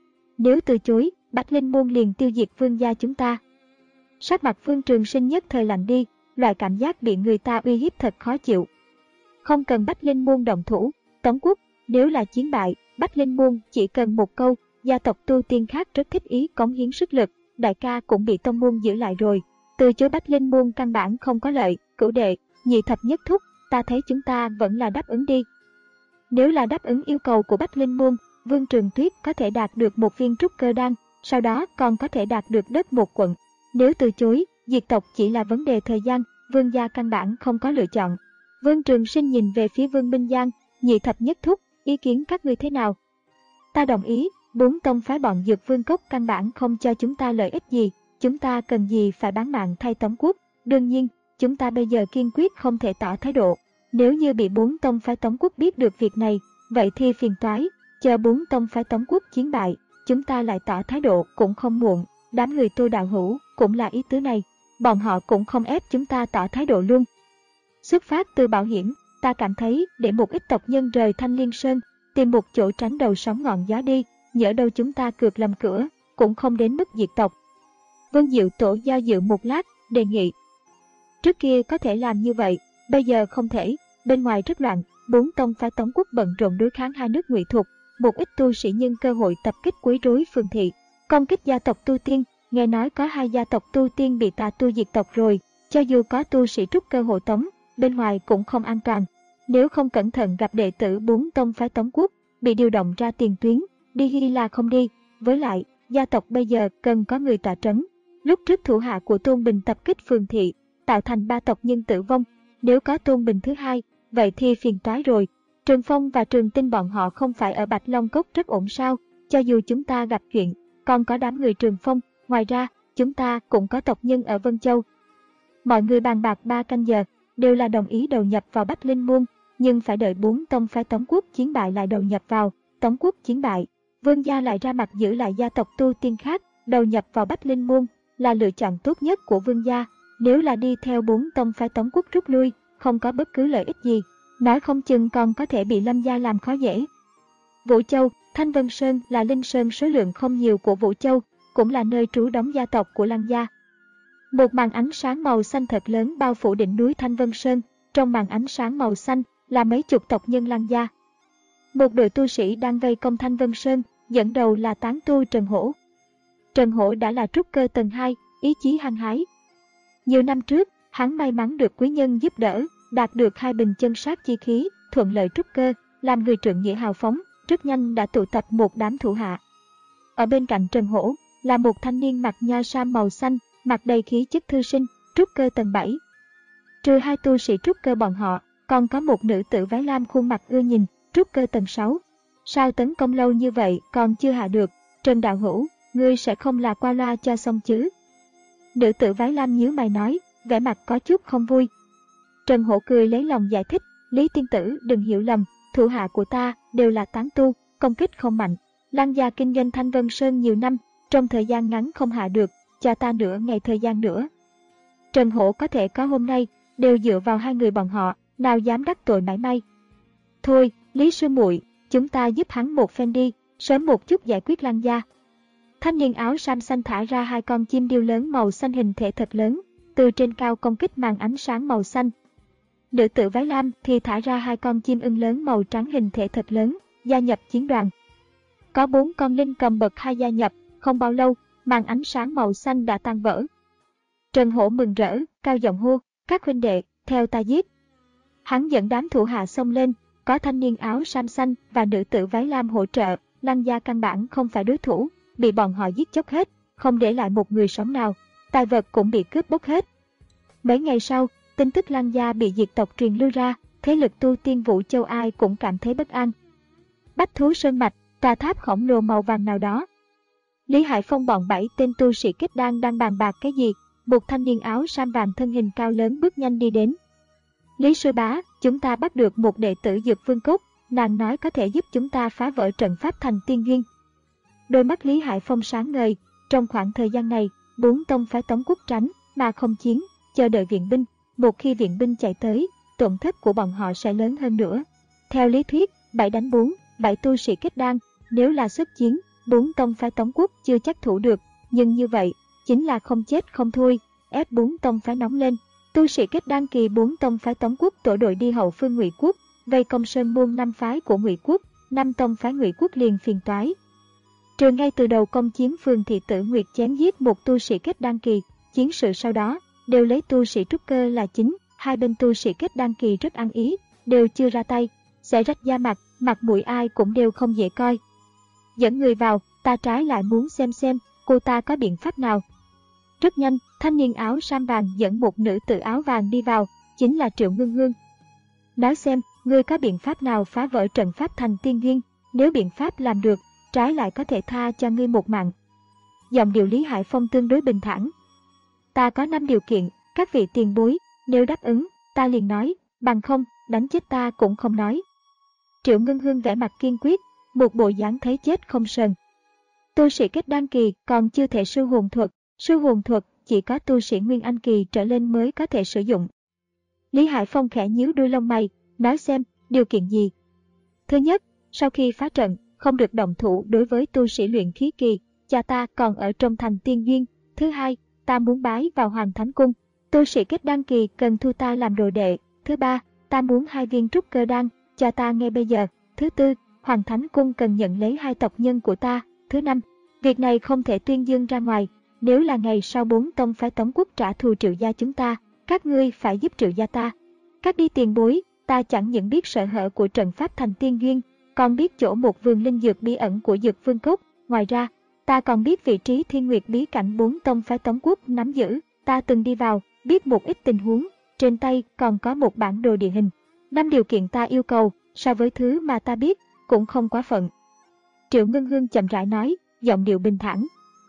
Nếu từ chối, Bách Linh môn liền tiêu diệt vương gia chúng ta. Sắc mặt Vương Trường Sinh nhất thời lạnh đi, loại cảm giác bị người ta uy hiếp thật khó chịu. Không cần Bách Linh môn động thủ, Tống quốc, nếu là chiến bại, Bách Linh môn chỉ cần một câu, gia tộc tu tiên khác rất thích ý cống hiến sức lực, đại ca cũng bị tông môn giữ lại rồi. Từ chối Bách Linh môn căn bản không có lợi, cửu đệ, nhị thập nhất thúc, ta thấy chúng ta vẫn là đáp ứng đi. Nếu là đáp ứng yêu cầu của Bách Linh môn, Vương Trường Tuyết có thể đạt được một viên trúc cơ đan, sau đó còn có thể đạt được đất một quận. Nếu từ chối, diệt tộc chỉ là vấn đề thời gian, vương gia căn bản không có lựa chọn. Vương Trường Sinh nhìn về phía Vương Minh Giang, nhị thập nhất thúc, ý kiến các ngươi thế nào? Ta đồng ý, bốn tông phái bọn Dược Vương Cốc căn bản không cho chúng ta lợi ích gì, chúng ta cần gì phải bán mạng thay Tống quốc. Đương nhiên, chúng ta bây giờ kiên quyết không thể tỏ thái độ. Nếu như bị bốn tông phái Tống quốc biết được việc này, vậy thì phiền toái, chờ bốn tông phái Tống quốc chiến bại, chúng ta lại tỏ thái độ cũng không muộn. Đám người Tô đạo hữu cũng là ý tứ này, bọn họ cũng không ép chúng ta tỏ thái độ luôn. Xuất phát từ bảo hiểm, ta cảm thấy để một ít tộc nhân rời Thanh Liên Sơn, tìm một chỗ tránh đầu sóng ngọn gió đi, nhỡ đâu chúng ta cược lầm cửa, cũng không đến mức diệt tộc. Vương Diệu Tổ do dự một lát, đề nghị. Trước kia có thể làm như vậy, bây giờ không thể, bên ngoài rất loạn, bốn tông phái Tống quốc bận rộn đối kháng hai nước Ngụy Thục, một ít tu sĩ nhân cơ hội tập kích quấy rối phường thị, công kích gia tộc tu tiên. Nghe nói có hai gia tộc tu tiên bị tà tu diệt tộc rồi, cho dù có tu sĩ trúc cơ hộ tống, bên ngoài cũng không an toàn. Nếu không cẩn thận gặp đệ tử bốn tông phái Tống quốc, bị điều động ra tiền tuyến, đi hy là không đi. Với lại, gia tộc bây giờ cần có người tọa trấn. Lúc trước thủ hạ của Tôn Bình tập kích phường thị, tạo thành ba tộc nhân tử vong. Nếu có Tôn Bình thứ hai, vậy thì phiền toái rồi. Trường Phong và Trường Tinh bọn họ không phải ở Bạch Long Cốc rất ổn sao? Cho dù chúng ta gặp chuyện, còn có đám người Trường Phong. Ngoài ra, chúng ta cũng có tộc nhân ở Vân Châu. Mọi người bàn bạc ba canh giờ, đều là đồng ý đầu nhập vào Bách Linh môn, nhưng phải đợi bốn tông phái Tống quốc chiến bại lại đầu nhập vào. Tống quốc chiến bại, vương gia lại ra mặt giữ lại gia tộc tu tiên khác, đầu nhập vào Bách Linh môn là lựa chọn tốt nhất của vương gia. Nếu là đi theo bốn tông phái Tống quốc rút lui, không có bất cứ lợi ích gì, nói không chừng còn có thể bị Lâm gia làm khó dễ. Vũ Châu, Thanh Vân Sơn là linh sơn số lượng không nhiều của Vũ Châu, cũng là nơi trú đóng gia tộc của Lăng gia. Một màn ánh sáng màu xanh thật lớn bao phủ đỉnh núi Thanh Vân Sơn, trong màn ánh sáng màu xanh là mấy chục tộc nhân Lăng gia. Một đội tu sĩ đang vây công Thanh Vân Sơn, dẫn đầu là tán tu Trần Hổ. Trần Hổ đã là trúc cơ tầng hai, ý chí hăng hái. Nhiều năm trước, hắn may mắn được quý nhân giúp đỡ, đạt được hai bình chân sát chi khí, thuận lợi trúc cơ, làm người trượng nghĩa hào phóng, rất nhanh đã tụ tập một đám thủ hạ. Ở bên cạnh Trần Hổ là một thanh niên mặc nho sam màu xanh, mặt đầy khí chất thư sinh, trúc cơ tầng bảy. Trừ hai tu sĩ trúc cơ bọn họ, còn có một nữ tử váy lam khuôn mặt ưa nhìn, trúc cơ tầng sáu. Sao tấn công lâu như vậy còn chưa hạ được, Trần đạo hữu, ngươi sẽ không là qua loa cho xong chứ? Nữ tử váy lam nhíu mày nói, vẻ mặt có chút không vui. Trần Hổ cười lấy lòng giải thích, Lý tiên tử đừng hiểu lầm, thủ hạ của ta đều là tán tu, công kích không mạnh. Lăng gia kinh doanh Thanh Vân Sơn nhiều năm, trong thời gian ngắn không hạ được, cho ta nửa ngày thời gian nữa. Trần Hổ có thể có hôm nay, đều dựa vào hai người bọn họ, nào dám đắc tội mảy may. Thôi, Lý sư muội, chúng ta giúp hắn một phen đi, sớm một chút giải quyết Lăng gia. Thanh niên áo sam xanh thả ra hai con chim điêu lớn màu xanh hình thể thật lớn, từ trên cao công kích màn ánh sáng màu xanh. Nữ tử váy lam thì thả ra hai con chim ưng lớn màu trắng hình thể thật lớn, gia nhập chiến đoàn. Có bốn con linh cầm bậc hai gia nhập, không bao lâu, màn ánh sáng màu xanh đã tan vỡ. Trần Hổ mừng rỡ, cao giọng hô, các huynh đệ, theo ta giết. Hắn dẫn đám thủ hạ xông lên, có thanh niên áo sam xanh và nữ tử váy lam hỗ trợ, Lăng gia căn bản không phải đối thủ, bị bọn họ giết chóc hết, không để lại một người sống nào, tài vật cũng bị cướp bóc hết. Mấy ngày sau, tin tức Lăng gia bị diệt tộc truyền lưu ra, thế lực tu tiên Vũ Châu ai cũng cảm thấy bất an. Bách Thú Sơn Mạch, tòa tháp khổng lồ màu vàng nào đó. Lý Hải Phong bọn bảy tên tu sĩ kết đan đang bàn bạc cái gì, một thanh niên áo sam vàng thân hình cao lớn bước nhanh đi đến. Lý sư bá, chúng ta bắt được một đệ tử Dược Vương Cốt, nàng nói có thể giúp chúng ta phá vỡ trận pháp thành tiên duyên. Đôi mắt Lý Hải Phong sáng ngời, trong khoảng thời gian này, bốn tông phái Tống Quốc tránh mà không chiến, chờ đợi viện binh, một khi viện binh chạy tới, tổn thất của bọn họ sẽ lớn hơn nữa. Theo lý thuyết, bảy đánh bốn, bảy tu sĩ kết đan, nếu là xuất chiến, bốn tông phái Tống Quốc chưa chắc thủ được, nhưng như vậy, chính là không chết không thôi, ép bốn tông phái nóng lên. Tu sĩ kết đan kỳ bốn tông phái Tống Quốc tổ đội đi hậu phương Ngụy Quốc, vây công sơn môn năm phái của Ngụy Quốc, năm tông phái Ngụy Quốc liền phiền toái. Trừ ngay từ đầu công chiếm phường thị tử Nguyệt chém giết một tu sĩ kết đan kỳ, chiến sự sau đó đều lấy tu sĩ trúc cơ là chính, hai bên tu sĩ kết đan kỳ rất ăn ý, đều chưa ra tay, sẽ rách da mặt, mặt mũi ai cũng đều không dễ coi. Dẫn người vào, ta trái lại muốn xem xem cô ta có biện pháp nào. Rất nhanh, thanh niên áo sam vàng dẫn một nữ tử áo vàng đi vào, chính là Triệu Ngưng Hương. Nói xem, ngươi có biện pháp nào phá vỡ trận pháp thành tiên duyên, nếu biện pháp làm được, trái lại có thể tha cho ngươi một mạng. Giọng điệu Lý Hải Phong tương đối bình thản. Ta có năm điều kiện, các vị tiền bối, nếu đáp ứng, ta liền nói, bằng không, đánh chết ta cũng không nói. Triệu Ngưng Hương vẻ mặt kiên quyết, một bộ dáng thấy chết không sờn. Tu sĩ kết đan kỳ còn chưa thể sư hồn thuật, sư hồn thuật chỉ có tu sĩ nguyên anh kỳ trở lên mới có thể sử dụng. Lý Hải Phong khẽ nhíu đuôi lông mày, nói xem, điều kiện gì? Thứ nhất, sau khi phá trận, không được động thủ đối với tu sĩ luyện khí kỳ, cha ta còn ở trong thành tiên duyên. Thứ hai, ta muốn bái vào Hoàng Thánh Cung, tu sĩ kết đan kỳ cần thu ta làm đồ đệ. Thứ ba, ta muốn hai viên trúc cơ đan, cho ta ngay bây giờ. Thứ tư, Hoàng Thánh Cung cần nhận lấy hai tộc nhân của ta. Thứ năm, việc này không thể tuyên dương ra ngoài, nếu là ngày sau bốn tông phái Tống Quốc trả thù Triệu gia chúng ta, các ngươi phải giúp Triệu gia ta. Các đi tiền bối, ta chẳng những biết sở hở của trận pháp thành tiên duyên, còn biết chỗ một vườn linh dược bí ẩn của Dược Vương Cốt, ngoài ra, ta còn biết vị trí thiên nguyệt bí cảnh bốn tông phái Tống Quốc nắm giữ, ta từng đi vào, biết một ít tình huống, trên tay còn có một bản đồ địa hình. Năm điều kiện ta yêu cầu, so với thứ mà ta biết, cũng không quá phận. Triệu Ngân Hương chậm rãi nói, giọng điệu bình thản.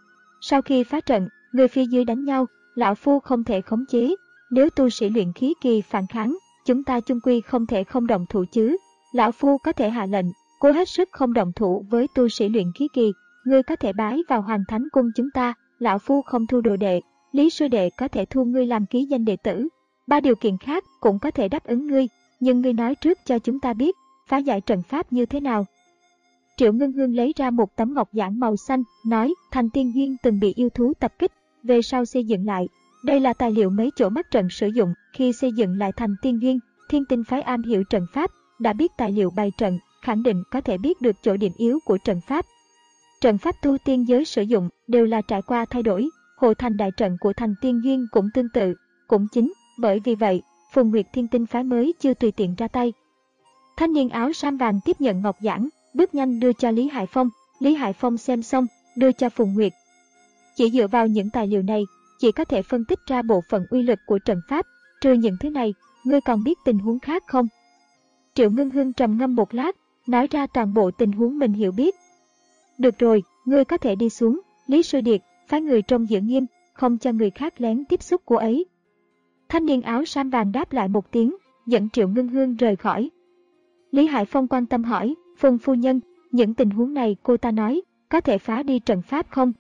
Sau khi phá trận, người phía dưới đánh nhau, lão phu không thể khống chế, nếu tu sĩ luyện khí kỳ phản kháng, chúng ta chung quy không thể không động thủ chứ. Lão phu có thể hạ lệnh, cố hết sức không động thủ với tu sĩ luyện khí kỳ, ngươi có thể bái vào Hoàng Thánh Cung chúng ta, lão phu không thu đồ đệ, Lý sư đệ có thể thu ngươi làm ký danh đệ tử. Ba điều kiện khác cũng có thể đáp ứng ngươi, nhưng ngươi nói trước cho chúng ta biết, phá giải trận pháp như thế nào. Triệu Ngân Hương lấy ra một tấm ngọc giản màu xanh, nói, Thành Tiên Duyên từng bị yêu thú tập kích, về sau xây dựng lại. Đây là tài liệu mấy chỗ mắt trận sử dụng khi xây dựng lại Thành Tiên Duyên. Thiên Tinh phái am hiểu trận pháp, đã biết tài liệu bày trận, khẳng định có thể biết được chỗ điểm yếu của trận pháp. Trận pháp tu tiên giới sử dụng đều là trải qua thay đổi, hộ thành đại trận của Thành Tiên Duyên cũng tương tự, cũng chính, bởi vì vậy, Phùng Nguyệt Thiên Tinh phái mới chưa tùy tiện ra tay. Thanh niên áo sam vàng tiếp nhận ngọc giản, bước nhanh đưa cho Lý Hải Phong. Lý Hải Phong xem xong, đưa cho Phùng Nguyệt. Chỉ dựa vào những tài liệu này, chỉ có thể phân tích ra bộ phận uy lực của trận pháp. Trừ những thứ này, ngươi còn biết tình huống khác không? Triệu Ngân Hương trầm ngâm một lát, nói ra toàn bộ tình huống mình hiểu biết. Được rồi, ngươi có thể đi xuống. Lý Sư Điệt, phái người trông giữ nghiêm, không cho người khác lén tiếp xúc cô ấy. Thanh niên áo sam vàng đáp lại một tiếng, dẫn Triệu Ngân Hương rời khỏi. Lý Hải Phong quan tâm hỏi, Phùng phu nhân, những tình huống này cô ta nói, có thể phá đi trận pháp không?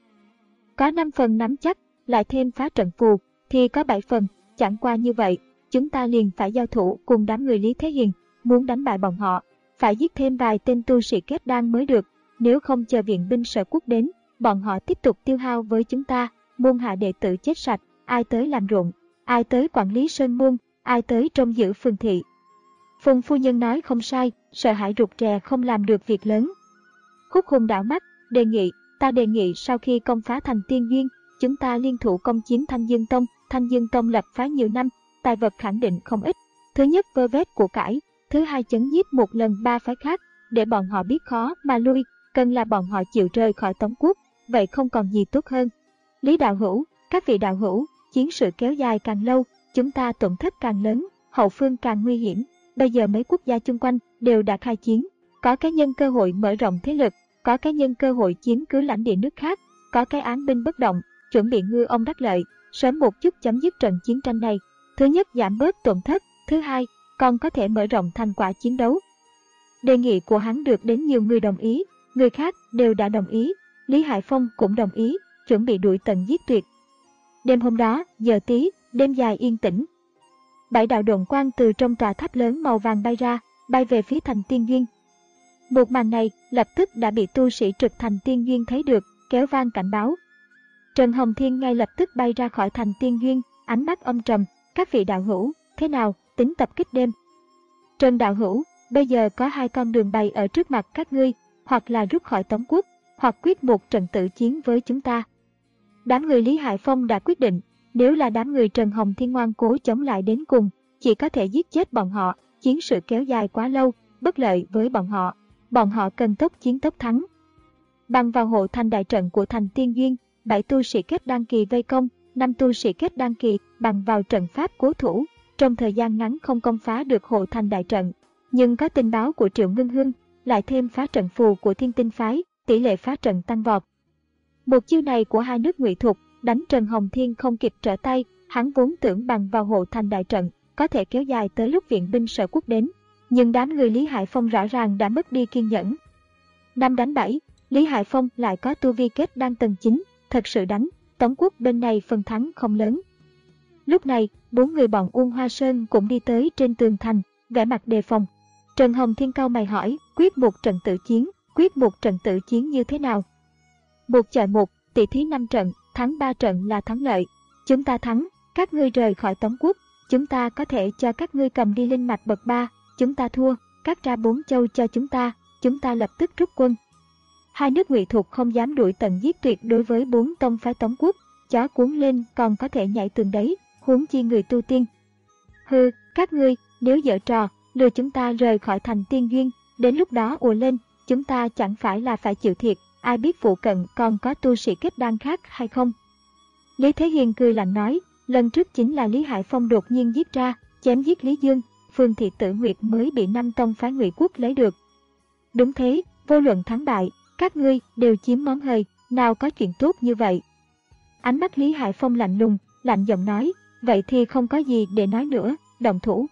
Có năm phần nắm chắc, lại thêm phá trận phù, thì có bảy phần, chẳng qua như vậy, chúng ta liền phải giao thủ cùng đám người Lý Thế Hiền, muốn đánh bại bọn họ, phải giết thêm vài tên tu sĩ kết đan mới được, nếu không chờ viện binh Sở Quốc đến, bọn họ tiếp tục tiêu hao với chúng ta, môn hạ đệ tử chết sạch, ai tới làm ruộng, ai tới quản lý sơn môn, ai tới trông giữ phường thị. Phùng phu nhân nói không sai, sợ hãi rụt rè không làm được việc lớn. Khúc Hùng đảo mắt, đề nghị, ta đề nghị sau khi công phá Thành Tiên Duyên, chúng ta liên thủ công chiếm Thanh Dương Tông. Thanh Dương Tông lập phái nhiều năm, tài vật khẳng định không ít. Thứ nhất vơ vét của cải, thứ hai chấn giết một lần ba phái khác, để bọn họ biết khó mà lui, cần là bọn họ chịu rời khỏi Tống quốc, vậy không còn gì tốt hơn. Lý đạo hữu, các vị đạo hữu, chiến sự kéo dài càng lâu, chúng ta tổn thất càng lớn, hậu phương càng nguy hiểm. Bây giờ mấy quốc gia chung quanh đều đã khai chiến, có cái nhân cơ hội mở rộng thế lực, có cái nhân cơ hội chiếm cứ lãnh địa nước khác, có cái án binh bất động, chuẩn bị ngư ông đắc lợi, sớm một chút chấm dứt trận chiến tranh này. Thứ nhất giảm bớt tổn thất, thứ hai còn có thể mở rộng thành quả chiến đấu. Đề nghị của hắn được đến nhiều người đồng ý, người khác đều đã đồng ý, Lý Hải Phong cũng đồng ý, chuẩn bị đuổi tận giết tuyệt. Đêm hôm đó, giờ tí, đêm dài yên tĩnh. Bảy đạo độn quang từ trong tòa tháp lớn màu vàng bay ra, bay về phía Thành Tiên Duyên. Một màn này lập tức đã bị tu sĩ trực Thành Tiên Duyên thấy được, kéo vang cảnh báo. Trần Hồng Thiên ngay lập tức bay ra khỏi Thành Tiên Duyên, ánh mắt âm trầm, các vị đạo hữu, thế nào, tính tập kích đêm. Trần đạo hữu, bây giờ có hai con đường bày ở trước mặt các ngươi, hoặc là rút khỏi Tống quốc, hoặc quyết một trận tự chiến với chúng ta. Đám người Lý Hải Phong đã quyết định, nếu là đám người Trần Hồng Thiên ngoan cố chống lại đến cùng, chỉ có thể giết chết bọn họ, chiến sự kéo dài quá lâu, bất lợi với bọn họ, bọn họ cần tốc chiến tốc thắng. Bằng vào hộ thành đại trận của Thành Tiên Duyên, bảy tu sĩ kết đan kỳ vây công, năm tu sĩ kết đan kỳ bằng vào trận pháp cố thủ, trong thời gian ngắn không công phá được hộ thành đại trận, nhưng có tình báo của Triệu Ngân Hương, lại thêm phá trận phù của Thiên Tinh phái, tỷ lệ phá trận tăng vọt. Một chiêu này của hai nước Ngụy Thục đánh Trần Hồng Thiên không kịp trở tay, hắn vốn tưởng bằng vào hộ thành đại trận có thể kéo dài tới lúc viện binh Sở Quốc đến, nhưng đám người Lý Hải Phong rõ ràng đã mất đi kiên nhẫn. Năm đánh bảy, Lý Hải Phong lại có tu vi kết đan tầng chín, thật sự đánh, Tống quốc bên này phần thắng không lớn. Lúc này, bốn người bọn Uông Hoa Sơn cũng đi tới trên tường thành, vẻ mặt đề phòng. Trần Hồng Thiên cau mày hỏi, quyết một trận tự chiến, quyết một trận tự chiến như thế nào? Một chọi một, tỷ thí năm trận, thắng ba trận là thắng lợi. Chúng ta thắng, các ngươi rời khỏi Tống quốc, chúng ta có thể cho các ngươi cầm đi linh mạch bậc ba, chúng ta thua, cắt ra bốn châu cho chúng ta, chúng ta lập tức rút quân. Hai nước Ngụy Thục không dám đuổi tận giết tuyệt đối với bốn tông phái Tống quốc, chó cuốn lên còn có thể nhảy tường đấy, huống chi người tu tiên. Hừ, các ngươi, nếu giở trò, lừa chúng ta rời khỏi Thành Tiên Duyên, đến lúc đó ùa lên, chúng ta chẳng phải là phải chịu thiệt, ai biết phụ cận còn có tu sĩ kết đan khác hay không. Lý Thế Hiền cười lạnh nói, lần trước chính là Lý Hải Phong đột nhiên giết ra, chém giết Lý Dương, Phương Thị Tử Nguyệt mới bị năm tông phái Ngụy quốc lấy được. Đúng thế, vô luận thắng bại, các ngươi đều chiếm món hời, nào có chuyện tốt như vậy. Ánh mắt Lý Hải Phong lạnh lùng, lạnh giọng nói, vậy thì không có gì để nói nữa, động thủ.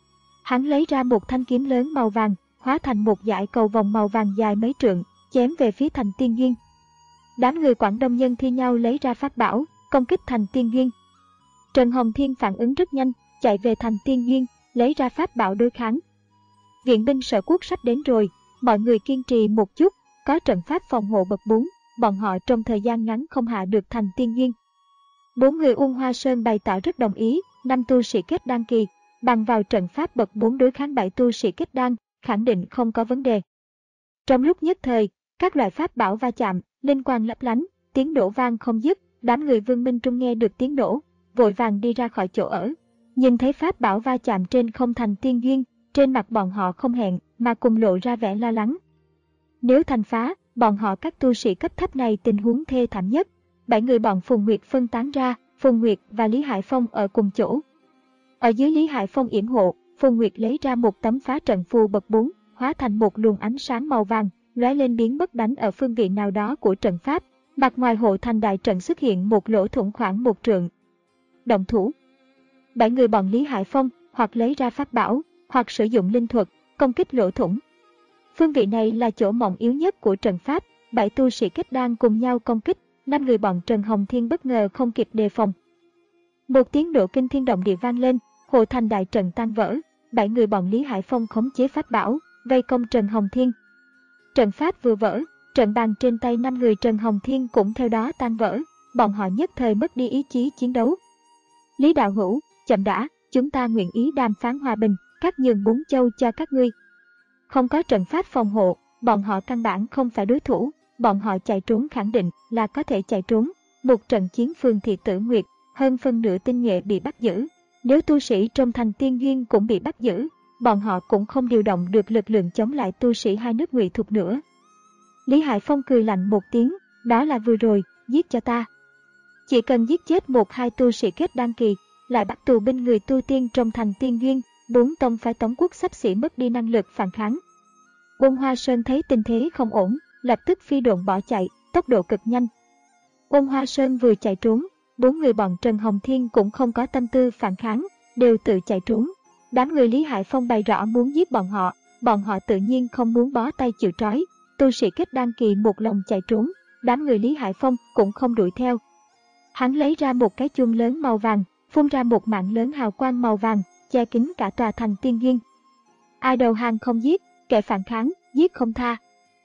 Hắn lấy ra một thanh kiếm lớn màu vàng, hóa thành một dải cầu vòng màu vàng dài mấy trượng, chém về phía Thành Tiên Duyên. Đám người Quảng Đông nhân thi nhau lấy ra pháp bảo, công kích Thành Tiên Duyên. Trần Hồng Thiên phản ứng rất nhanh, chạy về Thành Tiên Duyên, lấy ra pháp bảo đối kháng. Viện binh Sở Quốc sắp đến rồi, mọi người kiên trì một chút, có trận pháp phòng hộ bậc bốn, bọn họ trong thời gian ngắn không hạ được thành tiên duyên. Bốn người Uông Hoa Sơn bày tỏ rất đồng ý, năm tu sĩ kết đan kỳ, bằng vào trận pháp bậc bốn đối kháng bảy tu sĩ kết đan, khẳng định không có vấn đề. Trong lúc nhất thời, các loại pháp bảo va chạm, linh quang lấp lánh, tiếng nổ vang không dứt, đám người Vương Minh Trung nghe được tiếng nổ, vội vàng đi ra khỏi chỗ ở. Nhìn thấy pháp bảo va chạm trên không thành tiên duyên, trên mặt bọn họ không hẹn mà cùng lộ ra vẻ lo lắng. Nếu thành phá, bọn họ các tu sĩ cấp thấp này tình huống thê thảm nhất. Bảy người bọn Phùng Nguyệt phân tán ra, Phùng Nguyệt và Lý Hải Phong ở cùng chỗ. Ở dưới Lý Hải Phong yểm hộ, Phùng Nguyệt lấy ra một tấm phá trận phù bậc bốn, hóa thành một luồng ánh sáng màu vàng, lóe lên biến mất đánh ở phương vị nào đó của trận pháp. Mặt ngoài hộ thành đại trận xuất hiện một lỗ thủng khoảng một trượng. Động thủ. Bảy người bọn Lý Hải Phong hoặc lấy ra pháp bảo, hoặc sử dụng linh thuật, công kích lỗ thủng. Phương vị này là chỗ mỏng yếu nhất của trận pháp, bảy tu sĩ kết đan cùng nhau công kích, năm người bọn Trần Hồng Thiên bất ngờ không kịp đề phòng. Một tiếng nổ kinh thiên động địa vang lên, hộ thành đại trận tan vỡ, bảy người bọn Lý Hải Phong khống chế pháp bảo, vây công Trần Hồng Thiên. Trận pháp vừa vỡ, trận bàn trên tay năm người Trần Hồng Thiên cũng theo đó tan vỡ, bọn họ nhất thời mất đi ý chí chiến đấu. Lý đạo hữu, chậm đã, chúng ta nguyện ý đàm phán hòa bình, các nhường bốn châu cho các ngươi. Không có trận pháp phòng hộ, bọn họ căn bản không phải đối thủ, bọn họ chạy trốn khẳng định là có thể chạy trốn. Một trận chiến phường thị Tử Nguyệt, hơn phân nửa tinh nhuệ bị bắt giữ. Nếu tu sĩ trong thành Tiên Duyên cũng bị bắt giữ, bọn họ cũng không điều động được lực lượng chống lại tu sĩ hai nước Ngụy Thục nữa. Lý Hải Phong cười lạnh một tiếng, đó là vừa rồi, giết cho ta. Chỉ cần giết chết một hai tu sĩ kết đan kỳ, lại bắt tù binh người tu tiên trong thành Tiên Duyên, bốn tông phái Tống quốc sắp xỉ mất đi năng lực phản kháng. Uông Hoa Sơn thấy tình thế không ổn, lập tức phi độn bỏ chạy, tốc độ cực nhanh. Uông Hoa Sơn vừa chạy trốn, bốn người bọn Trần Hồng Thiên cũng không có tâm tư phản kháng, đều tự chạy trốn. Đám người Lý Hải Phong bày rõ muốn giết bọn họ, bọn họ tự nhiên không muốn bó tay chịu trói. Tu sĩ kết đan kỳ một lòng chạy trốn, đám người Lý Hải Phong cũng không đuổi theo. Hắn lấy ra một cái chuông lớn màu vàng, phun ra một mạng lớn hào quang màu vàng, che kín cả tòa thành Tiên Duyên. Ai đầu hàng không giết, kẻ phản kháng, giết không tha.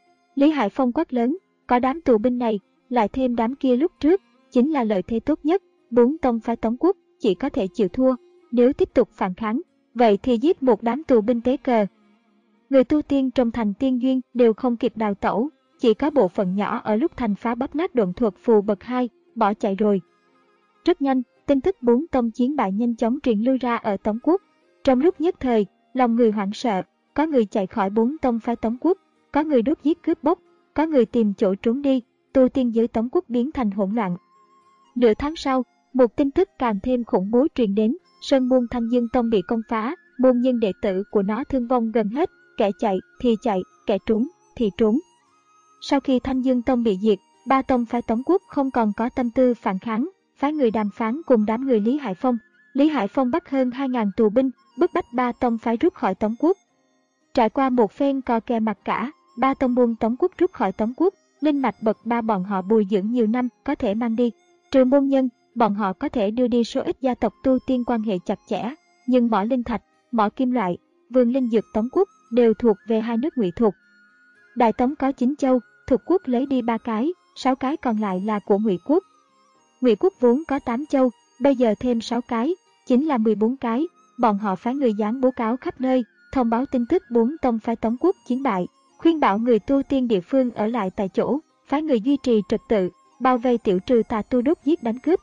Lý Hải Phong quát lớn, có đám tù binh này, lại thêm đám kia lúc trước, chính là lợi thế tốt nhất, bốn tông phái Tống quốc chỉ có thể chịu thua, nếu tiếp tục phản kháng, vậy thì giết một đám tù binh tế cờ. Người tu tiên trong thành Tiên Duyên đều không kịp đào tẩu, chỉ có bộ phận nhỏ ở lúc thành phá bóp nát độn thuật phù bậc hai, bỏ chạy rồi. Rất nhanh, tin tức bốn tông chiến bại nhanh chóng truyền lưu ra ở Tống quốc. Trong lúc nhất thời, lòng người hoảng sợ, có người chạy khỏi bốn tông phái Tống quốc, có người đốt giết cướp bóc, có người tìm chỗ trốn đi, tu tiên giới Tống quốc biến thành hỗn loạn. Nửa tháng sau, một tin tức càng thêm khủng bố truyền đến, Sơn môn Thanh Dương Tông bị công phá, môn nhân đệ tử của nó thương vong gần hết, kẻ chạy thì chạy, kẻ trốn thì trốn. Sau khi Thanh Dương Tông bị diệt, ba tông phái Tống quốc không còn có tâm tư phản kháng, phái người đàm phán cùng đám người Lý Hải Phong. Lý Hải Phong bắt hơn hai nghìn tù binh, bức bách ba tông phái rút khỏi Tống quốc. Trải qua một phen co kè mặt cả, ba tông môn Tống quốc rút khỏi Tống quốc, linh mạch bậc ba bọn họ bồi dưỡng nhiều năm có thể mang đi. Trừ môn nhân, bọn họ có thể đưa đi số ít gia tộc tu tiên quan hệ chặt chẽ, nhưng mỏ linh thạch, mỏ kim loại, vườn linh dược Tống quốc đều thuộc về hai nước Ngụy Thục. Đại Tống có chín châu, Thục quốc lấy đi ba cái, sáu cái còn lại là của Ngụy quốc. Ngụy quốc vốn có tám châu, bây giờ thêm sáu cái, chính là mười bốn cái. Bọn họ phái người dán bố cáo khắp nơi, thông báo tin tức bốn tông phái Tống quốc chiến bại, khuyên bảo người tu tiên địa phương ở lại tại chỗ, phái người duy trì trật tự, bao vây tiểu trừ tà tu đốt giết đánh cướp.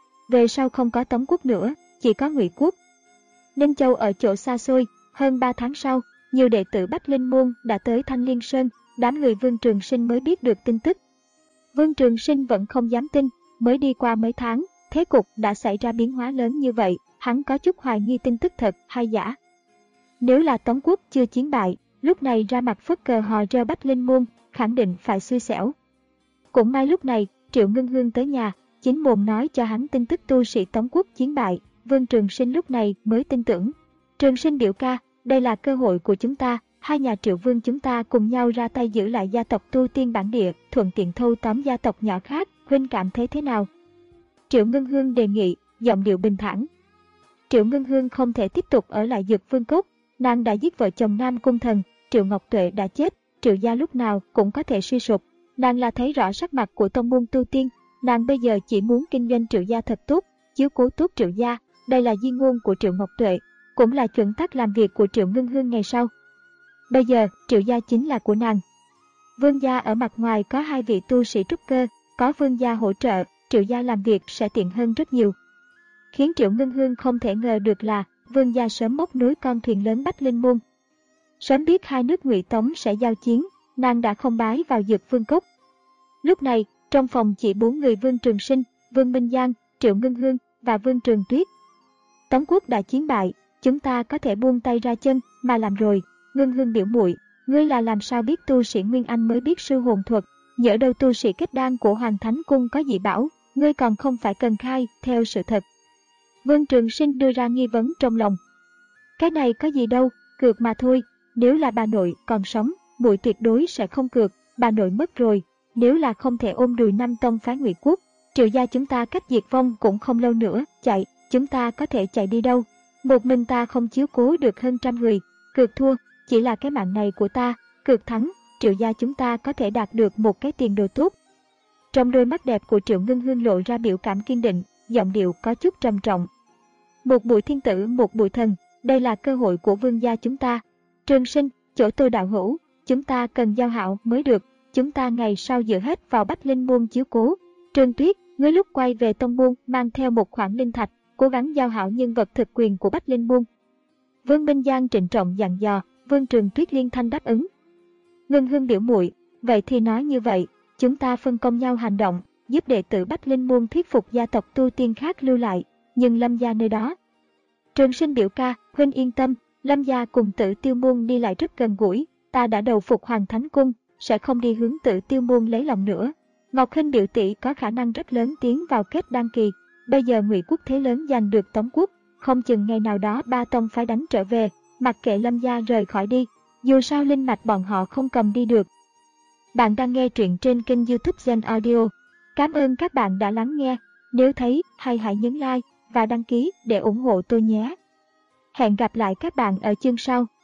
Về sau không có Tống quốc nữa, chỉ có Ngụy quốc. Ninh Châu ở chỗ xa xôi, hơn ba tháng sau, nhiều đệ tử Bách Linh môn đã tới Thanh Liên Sơn, đám người Vương Trường Sinh mới biết được tin tức. Vương Trường Sinh vẫn không dám tin, mới đi qua mấy tháng, thế cục đã xảy ra biến hóa lớn như vậy, hắn có chút hoài nghi tin tức thật hay giả. Nếu là Tống quốc chưa chiến bại, lúc này ra mặt phất cờ hò reo Bách Linh môn, khẳng định phải xui xẻo. Cũng may lúc này, Triệu Ngân Hương tới nhà, chính mồm nói cho hắn tin tức tu sĩ Tống quốc chiến bại, Vương Trường Sinh lúc này mới tin tưởng. Trường Sinh biểu ca, đây là cơ hội của chúng ta, hai nhà Triệu Vương chúng ta cùng nhau ra tay giữ lại gia tộc tu tiên bản địa, thuận tiện thâu tóm gia tộc nhỏ khác, huynh cảm thấy thế nào? Triệu Ngân Hương đề nghị, giọng điệu bình thản. Triệu Ngân Hương không thể tiếp tục ở lại Dược Vương Cốc, nàng đã giết vợ chồng Nam Cung Thần, Triệu Ngọc Tuệ đã chết, Triệu gia lúc nào cũng có thể suy sụp. Nàng là thấy rõ sắc mặt của tông môn tu tiên, nàng bây giờ chỉ muốn kinh doanh Triệu gia thật tốt, chiếu cố tốt Triệu gia. Đây là di ngôn của Triệu Ngọc Tuệ, cũng là chuẩn tắc làm việc của Triệu Ngưng Hương ngày sau. Bây giờ, Triệu gia chính là của nàng. Vương gia ở mặt ngoài có hai vị tu sĩ trúc cơ, có vương gia hỗ trợ, Triệu gia làm việc sẽ tiện hơn rất nhiều. Khiến Triệu Ngưng Hương không thể ngờ được là vương gia sớm móc nối con thuyền lớn Bách Linh Môn. Sớm biết hai nước Ngụy Tống sẽ giao chiến, nàng đã không bái vào Dược Vương Cốc. Lúc này, trong phòng chỉ bốn người: Vương Trường Sinh, Vương Minh Giang, Triệu Ngưng Hương và Vương Trường Tuyết. Tống quốc đã chiến bại, chúng ta có thể buông tay ra chân mà làm rồi. Ngưng Hương biểu muội, ngươi là làm sao biết tu sĩ Nguyên Anh mới biết sư hồn thuật? Nhỡ đâu tu sĩ kết đan của Hoàng Thánh Cung có dị bảo, ngươi còn không phải cần khai theo sự thật. Vương Trường Sinh đưa ra nghi vấn trong lòng. Cái này có gì đâu, cược mà thôi. Nếu là bà nội còn sống, muội tuyệt đối sẽ không cược. Bà nội mất rồi, nếu là không thể ôm đùi năm tông phái Ngụy quốc, Triệu gia chúng ta cách diệt vong cũng không lâu nữa. Chạy, chúng ta có thể chạy đi đâu? Một mình ta không chiếu cố được hơn trăm người. Cược thua, chỉ là cái mạng này của ta. Cược thắng, Triệu gia chúng ta có thể đạt được một cái tiền đồ tốt. Trong đôi mắt đẹp của Triệu Ngưng Hương lộ ra biểu cảm kiên định, giọng điệu có chút trầm trọng. Một bụi thiên tử, một bụi thần, đây là cơ hội của vương gia chúng ta. Trường Sinh, chỗ tôi đạo hữu, chúng ta cần giao hảo mới được. Chúng ta ngày sau dựa hết vào Bách Linh Môn chiếu cố. Trương Tuyết, ngươi lúc quay về tông môn mang theo một khoản linh thạch, cố gắng giao hảo nhân vật thực quyền của Bách Linh Môn. Vương Minh Giang trịnh trọng dặn dò. Vương Trường Tuyết liên thanh đáp ứng. Ngưng Hương biểu muội, vậy thì nói như vậy, chúng ta phân công nhau hành động, giúp đệ tử Bách Linh Môn thuyết phục gia tộc tu tiên khác lưu lại, nhưng Lâm gia nơi đó. Trường Sinh biểu ca, huynh yên tâm, Lâm gia cùng Tử Tiêu môn đi lại rất gần gũi, ta đã đầu phục Hoàng Thánh Cung, sẽ không đi hướng Tử Tiêu môn lấy lòng nữa. Ngọc Hinh biểu tỷ có khả năng rất lớn tiến vào kết đan kỳ, bây giờ Ngụy quốc thế lớn giành được Tống quốc, không chừng ngày nào đó ba tông phái đánh trở về, mặc kệ Lâm gia rời khỏi đi, dù sao linh mạch bọn họ không cầm đi được. Bạn đang nghe truyện trên kênh YouTube Gen Audio. Cảm ơn các bạn đã lắng nghe. Nếu thấy hay hãy nhấn like và đăng ký để ủng hộ tôi nhé. Hẹn gặp lại các bạn ở chương sau.